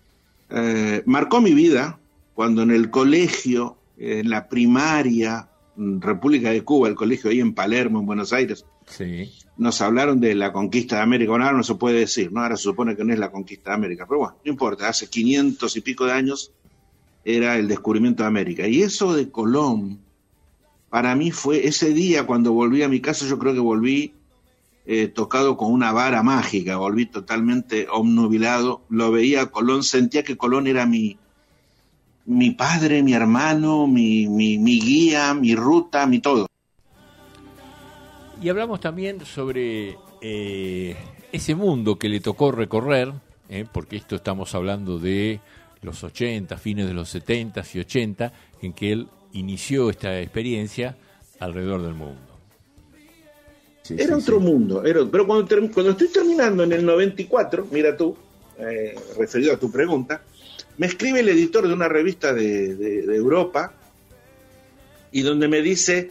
marcó mi vida cuando en el colegio, en la primaria, República de Cuba, el colegio ahí en Palermo, en Buenos Aires. Sí. Nos hablaron de la conquista de América. Bueno, ahora no se puede decir, ¿no? Ahora se supone que no es la conquista de América, pero bueno, no importa, hace 500 y pico de años era el descubrimiento de América. Y eso de Colón, para mí fue ese día cuando volví a mi casa, yo creo que volví tocado con una vara mágica, volví totalmente obnubilado, lo veía a Colón, sentía que Colón era mi padre, mi hermano, mi guía, mi ruta, mi todo. Y hablamos también sobre ese mundo que le tocó recorrer, porque esto estamos hablando de los 80, fines de los 70 y 80, en que él inició esta experiencia alrededor del mundo. Sí, era otro mundo, pero cuando estoy terminando en el 94, mira tú, referido a tu pregunta, me escribe el editor de una revista de Europa y donde me dice,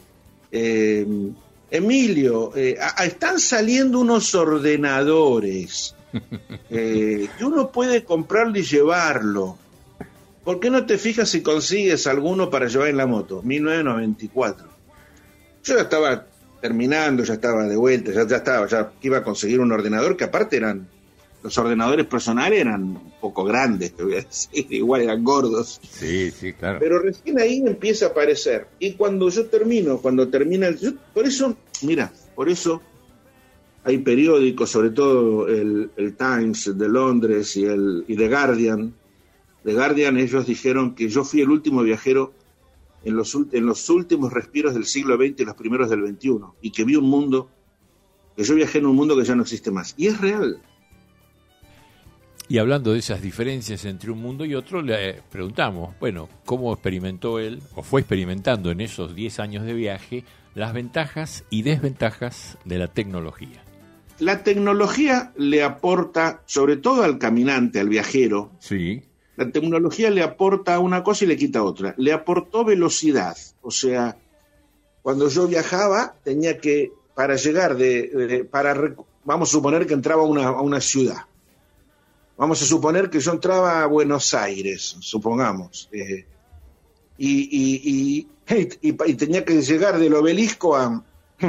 Emilio, están saliendo unos ordenadores que uno puede comprarlo y llevarlo. ¿Por qué no te fijas si consigues alguno para llevar en la moto? 1994. Yo ya estaba terminando, ya estaba de vuelta, ya iba a conseguir un ordenador que aparte los ordenadores personales eran un poco grandes, te voy a decir, igual eran gordos. Sí, claro. Pero recién ahí empieza a aparecer. Y cuando termina por eso hay periódicos, sobre todo el Times de Londres y The Guardian. The Guardian, ellos dijeron que yo fui el último viajero en los últimos respiros del siglo XX y los primeros del XXI, y que vi un mundo, que yo viajé en un mundo que ya no existe más. Y es real. Y hablando de esas diferencias entre un mundo y otro, le preguntamos, bueno, ¿cómo experimentó él, o fue experimentando en esos 10 años de viaje, las ventajas y desventajas de la tecnología? La tecnología le aporta, sobre todo al caminante, al viajero, sí. La tecnología le aporta una cosa y le quita otra. Le aportó velocidad. O sea, cuando yo viajaba, tenía que, para llegar vamos a suponer que entraba a una ciudad. Vamos a suponer que yo entraba a Buenos Aires, supongamos. Y tenía que llegar del Obelisco a,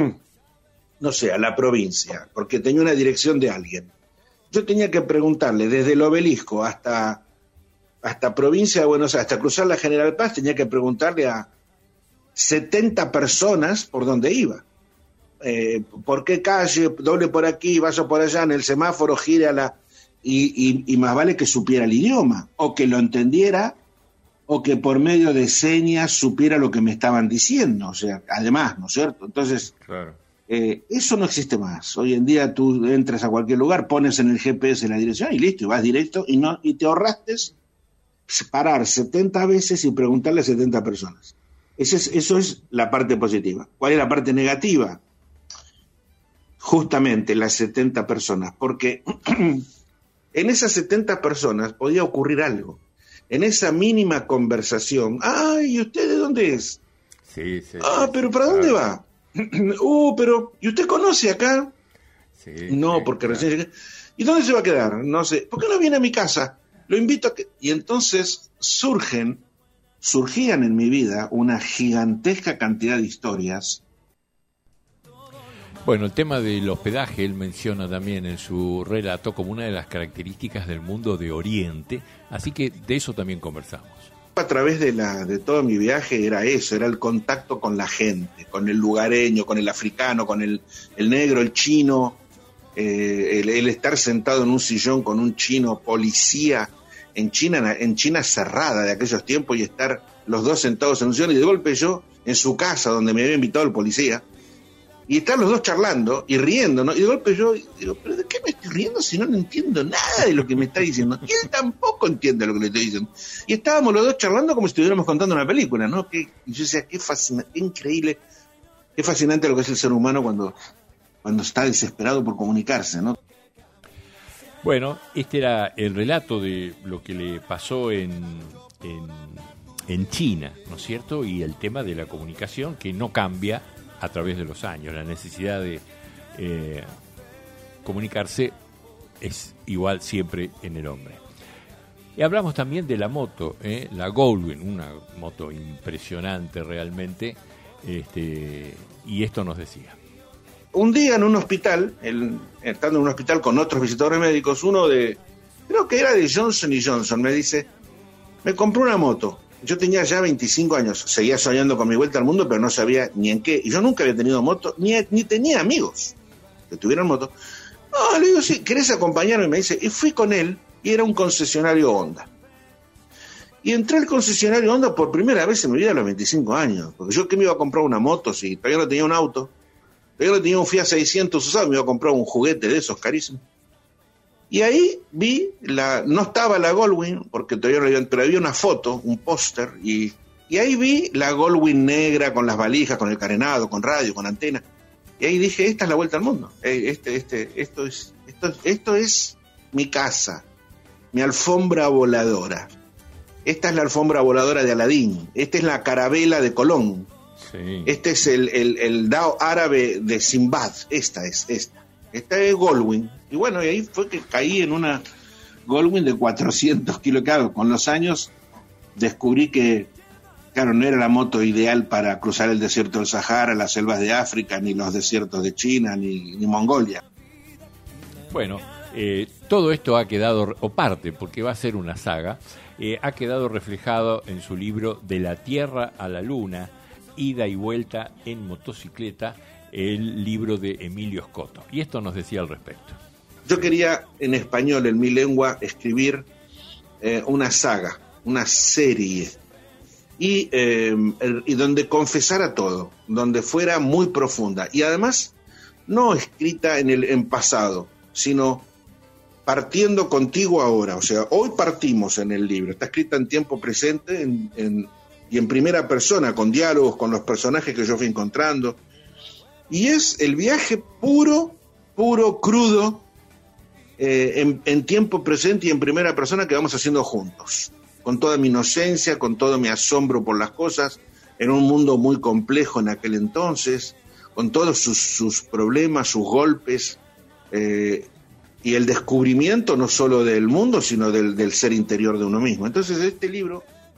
no sé, a la provincia, porque tenía una dirección de alguien. Yo tenía que preguntarle desde el Obelisco hasta provincia de Buenos Aires, hasta cruzar la General Paz, tenía que preguntarle a 70 personas por dónde iba. ¿Por qué calle? Doble por aquí, vaya por allá, en el semáforo, gire a la... Y más vale que supiera el idioma, o que lo entendiera, o que por medio de señas supiera lo que me estaban diciendo. O sea, además, ¿no es cierto? Entonces, claro. Eso no existe más. Hoy en día tú entras a cualquier lugar, pones en el GPS la dirección y listo, y vas directo, y te ahorraste parar 70 veces y preguntarle a 70 personas. Eso es la parte positiva. ¿Cuál es la parte negativa? Justamente las 70 personas, porque en esas 70 personas podía ocurrir algo. En esa mínima conversación, ¿y usted de dónde es? Sí. ¿Pero para dónde va? Pero, ¿y usted conoce acá? Sí, no, porque recién llegué. ¿Y dónde se va a quedar? No sé. ¿Por qué no viene a mi casa? Lo invito a que... Y entonces surgían en mi vida una gigantesca cantidad de historias. Bueno, el tema del hospedaje, él menciona también en su relato como una de las características del mundo de Oriente, así que de eso también conversamos. A través de todo mi viaje era eso, era el contacto con la gente, con el lugareño, con el africano, con el negro, el chino, el estar sentado en un sillón con un chino policía en China cerrada de aquellos tiempos, y estar los dos sentados en un sillón, y de golpe yo en su casa donde me había invitado el policía, y estar los dos charlando y riendo, ¿no? Y de golpe yo digo, ¿pero de qué me estoy riendo si no entiendo nada de lo que me está diciendo? Y él tampoco entiende lo que le estoy diciendo. Y estábamos los dos charlando como si estuviéramos contando una película, ¿no? Y yo decía, qué increíble, qué fascinante lo que es el ser humano cuando está desesperado por comunicarse, ¿no? Bueno, este era el relato de lo que le pasó en China, ¿no es cierto? Y el tema de la comunicación que no cambia a través de los años. La necesidad de comunicarse es igual siempre en el hombre. Y hablamos también de la moto, la Goldwyn, una moto impresionante realmente, Y esto nos decía. Un día en un hospital, estando en un hospital con otros visitadores médicos, creo que era de Johnson & Johnson, me dice, me compré una moto. Yo tenía ya 25 años, seguía soñando con mi vuelta al mundo, pero no sabía ni en qué. Y yo nunca había tenido moto, ni tenía amigos que tuvieran moto. No, le digo, sí, ¿querés acompañarme? Me dice, y fui con él, y era un concesionario Honda. Y entré al concesionario Honda por primera vez en mi vida a los 25 años. Porque yo que me iba a comprar una moto si todavía no tenía un auto, todavía no tenía un Fiat 600 usado, me iba a comprar un juguete de esos carísimos. Y ahí vi, no estaba la Goldwing, porque todavía no había, pero había una foto, un póster, y ahí vi la Goldwing negra con las valijas, con el carenado, con radio, con antena. Y ahí dije, esta es la vuelta al mundo. Esto es mi casa, mi alfombra voladora. Esta es la alfombra voladora de Aladín. Esta es la carabela de Colón. Sí. Este es el dao árabe de Simbad. Esta es Goldwing. Y bueno, y ahí fue que caí en una Goldwing de 400 kilos. Claro, con los años descubrí que, claro, no era la moto ideal para cruzar el desierto del Sahara, las selvas de África, ni los desiertos de China, ni Mongolia. Bueno, todo esto ha quedado, o parte, porque va a ser una saga, ha quedado reflejado en su libro De la Tierra a la Luna, Ida y Vuelta en Motocicleta, el libro de Emilio Scotto. Y esto nos decía al respecto. Yo quería, en español, en mi lengua, escribir una saga, una serie, y donde confesara todo, donde fuera muy profunda, y además no escrita en pasado, sino partiendo contigo ahora. O sea, hoy partimos en el libro, está escrita en tiempo presente y en primera persona, con diálogos con los personajes que yo fui encontrando, y es el viaje puro, crudo, en tiempo presente y en primera persona que vamos haciendo juntos, con toda mi inocencia, con todo mi asombro por las cosas, en un mundo muy complejo en aquel entonces, con todos sus problemas, sus golpes, y el descubrimiento no solo del mundo, sino del ser interior de uno mismo. Entonces este libro...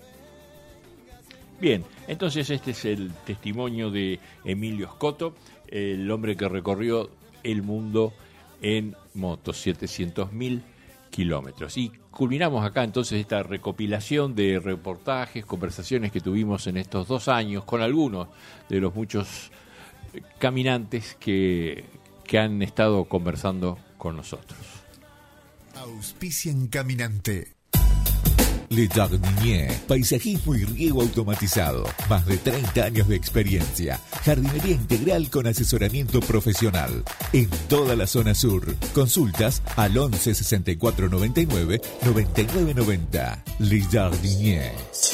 Bien, entonces este es el testimonio de Emilio Scotto, el hombre que recorrió el mundo en moto, 700.000 kilómetros. Y culminamos acá entonces esta recopilación de reportajes, conversaciones que tuvimos en estos 2 años con algunos de los muchos caminantes que han estado conversando con nosotros. Auspician Caminante. Le Jardinier, paisajismo y riego automatizado. Más de 30 años de experiencia. Jardinería integral con asesoramiento profesional. En toda la zona sur. Consultas al 11 64 99 99 90. Le Jardinier.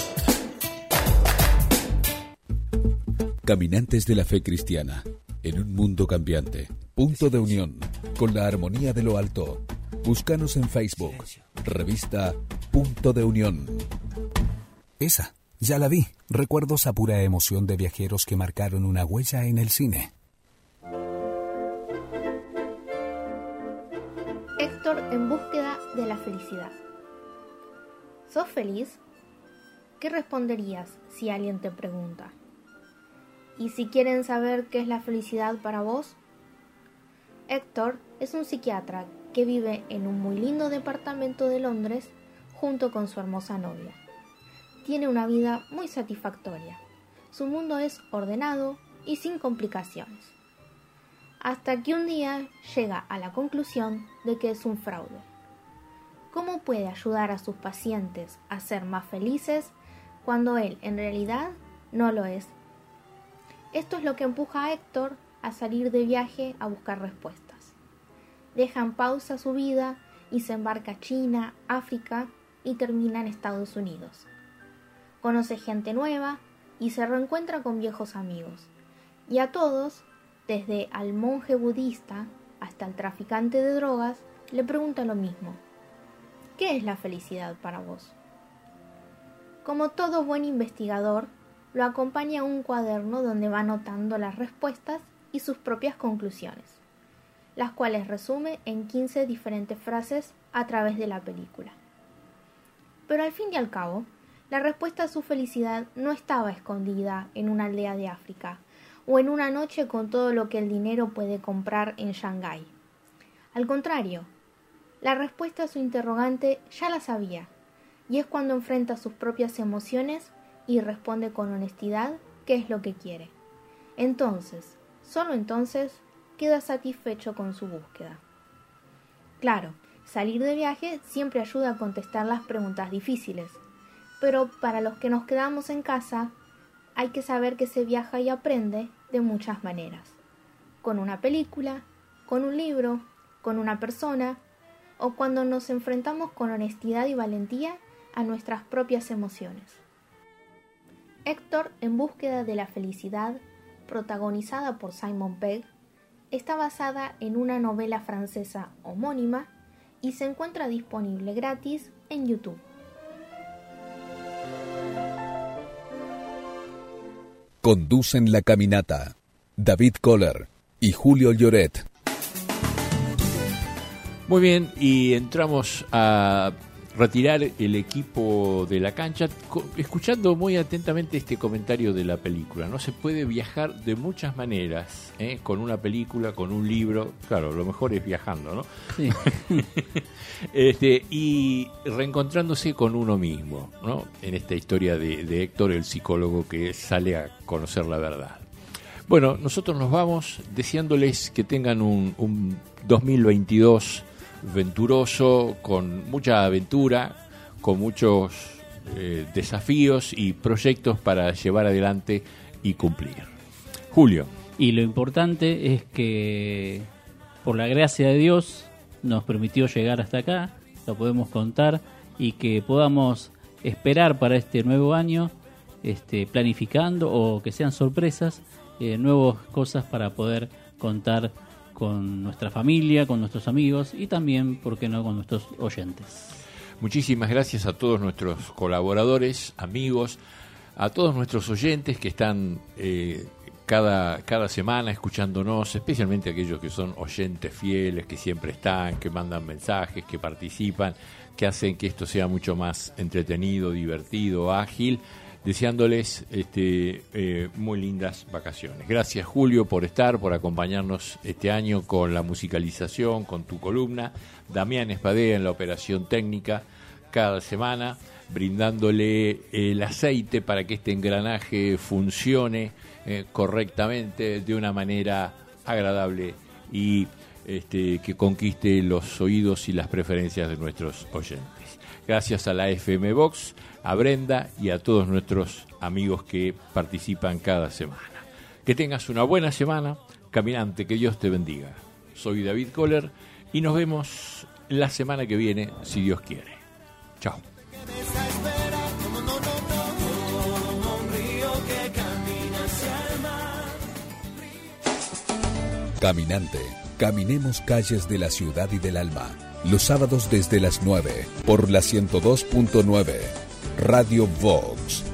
Caminantes de la fe cristiana. En un mundo cambiante. Punto de unión. Con la armonía de lo alto. Búscanos en Facebook. Revista Punto de Unión. Esa, ya la vi. Recuerdos a pura emoción de viajeros que marcaron una huella en el cine. Héctor en búsqueda de la felicidad. ¿Sos feliz? ¿Qué responderías si alguien te pregunta? ¿Y si quieren saber qué es la felicidad para vos? Héctor es un psiquiatra que vive en un muy lindo departamento de Londres junto con su hermosa novia. Tiene una vida muy satisfactoria. Su mundo es ordenado y sin complicaciones. Hasta que un día llega a la conclusión de que es un fraude. ¿Cómo puede ayudar a sus pacientes a ser más felices cuando él en realidad no lo es? Esto es lo que empuja a Héctor a salir de viaje a buscar respuestas. Deja en pausa su vida y se embarca a China, África y termina en Estados Unidos. Conoce gente nueva y se reencuentra con viejos amigos. Y a todos, desde al monje budista hasta el traficante de drogas, le pregunta lo mismo. ¿Qué es la felicidad para vos? Como todo buen investigador, lo acompaña un cuaderno donde va anotando las respuestas y sus propias conclusiones, las cuales resume en 15 diferentes frases a través de la película. Pero al fin y al cabo, La respuesta a su felicidad no estaba escondida en una aldea de África o en una noche con todo lo que el dinero puede comprar en Shanghái. Al contrario, la respuesta a su interrogante ya la sabía, y es cuando enfrenta sus propias emociones y responde con honestidad qué es lo que quiere. Entonces, solo entonces, queda satisfecho con su búsqueda. Claro, salir de viaje siempre ayuda a contestar las preguntas difíciles, pero para los que nos quedamos en casa, hay que saber que se viaja y aprende de muchas maneras. Con una película, con un libro, con una persona, o cuando nos enfrentamos con honestidad y valentía a nuestras propias emociones. Héctor en búsqueda de la felicidad, protagonizada por Simon Pegg, está basada en una novela francesa homónima y se encuentra disponible gratis en YouTube. Conducen la caminata David Kohler y Julio Lloret. Muy bien, y entramos a retirar el equipo de la cancha, escuchando muy atentamente este comentario de la película. No se puede viajar de muchas maneras, con una película, con un libro. Claro, lo mejor es viajando, ¿no? Sí. Y reencontrándose con uno mismo, ¿no? En esta historia de Héctor, el psicólogo que sale a conocer la verdad. Bueno, nosotros nos vamos deseándoles que tengan un 2022 venturoso, con mucha aventura, con muchos desafíos y proyectos para llevar adelante y cumplir. Julio. Y lo importante es que, por la gracia de Dios, nos permitió llegar hasta acá, lo podemos contar, y que podamos esperar para este nuevo año, planificando, o que sean sorpresas, nuevas cosas para poder contar con nuestra familia, con nuestros amigos y también, ¿por qué no?, con nuestros oyentes. Muchísimas gracias a todos nuestros colaboradores, amigos, a todos nuestros oyentes que están cada semana escuchándonos, especialmente aquellos que son oyentes fieles, que siempre están, que mandan mensajes, que participan, que hacen que esto sea mucho más entretenido, divertido, ágil, deseándoles muy lindas vacaciones. Gracias, Julio, por acompañarnos este año con la musicalización, con tu columna. Damián Espadea en la operación técnica cada semana, brindándole el aceite para que este engranaje funcione correctamente, de una manera agradable y que conquiste los oídos y las preferencias de nuestros oyentes. Gracias a la FM Box, a Brenda y a todos nuestros amigos que participan cada semana. Que tengas una buena semana, caminante, que Dios te bendiga. Soy David Kohler y nos vemos la semana que viene, si Dios quiere. Chao. Caminante, caminemos calles de la ciudad y del alma. Los sábados desde las 9 por la 102.9 Radio Vox.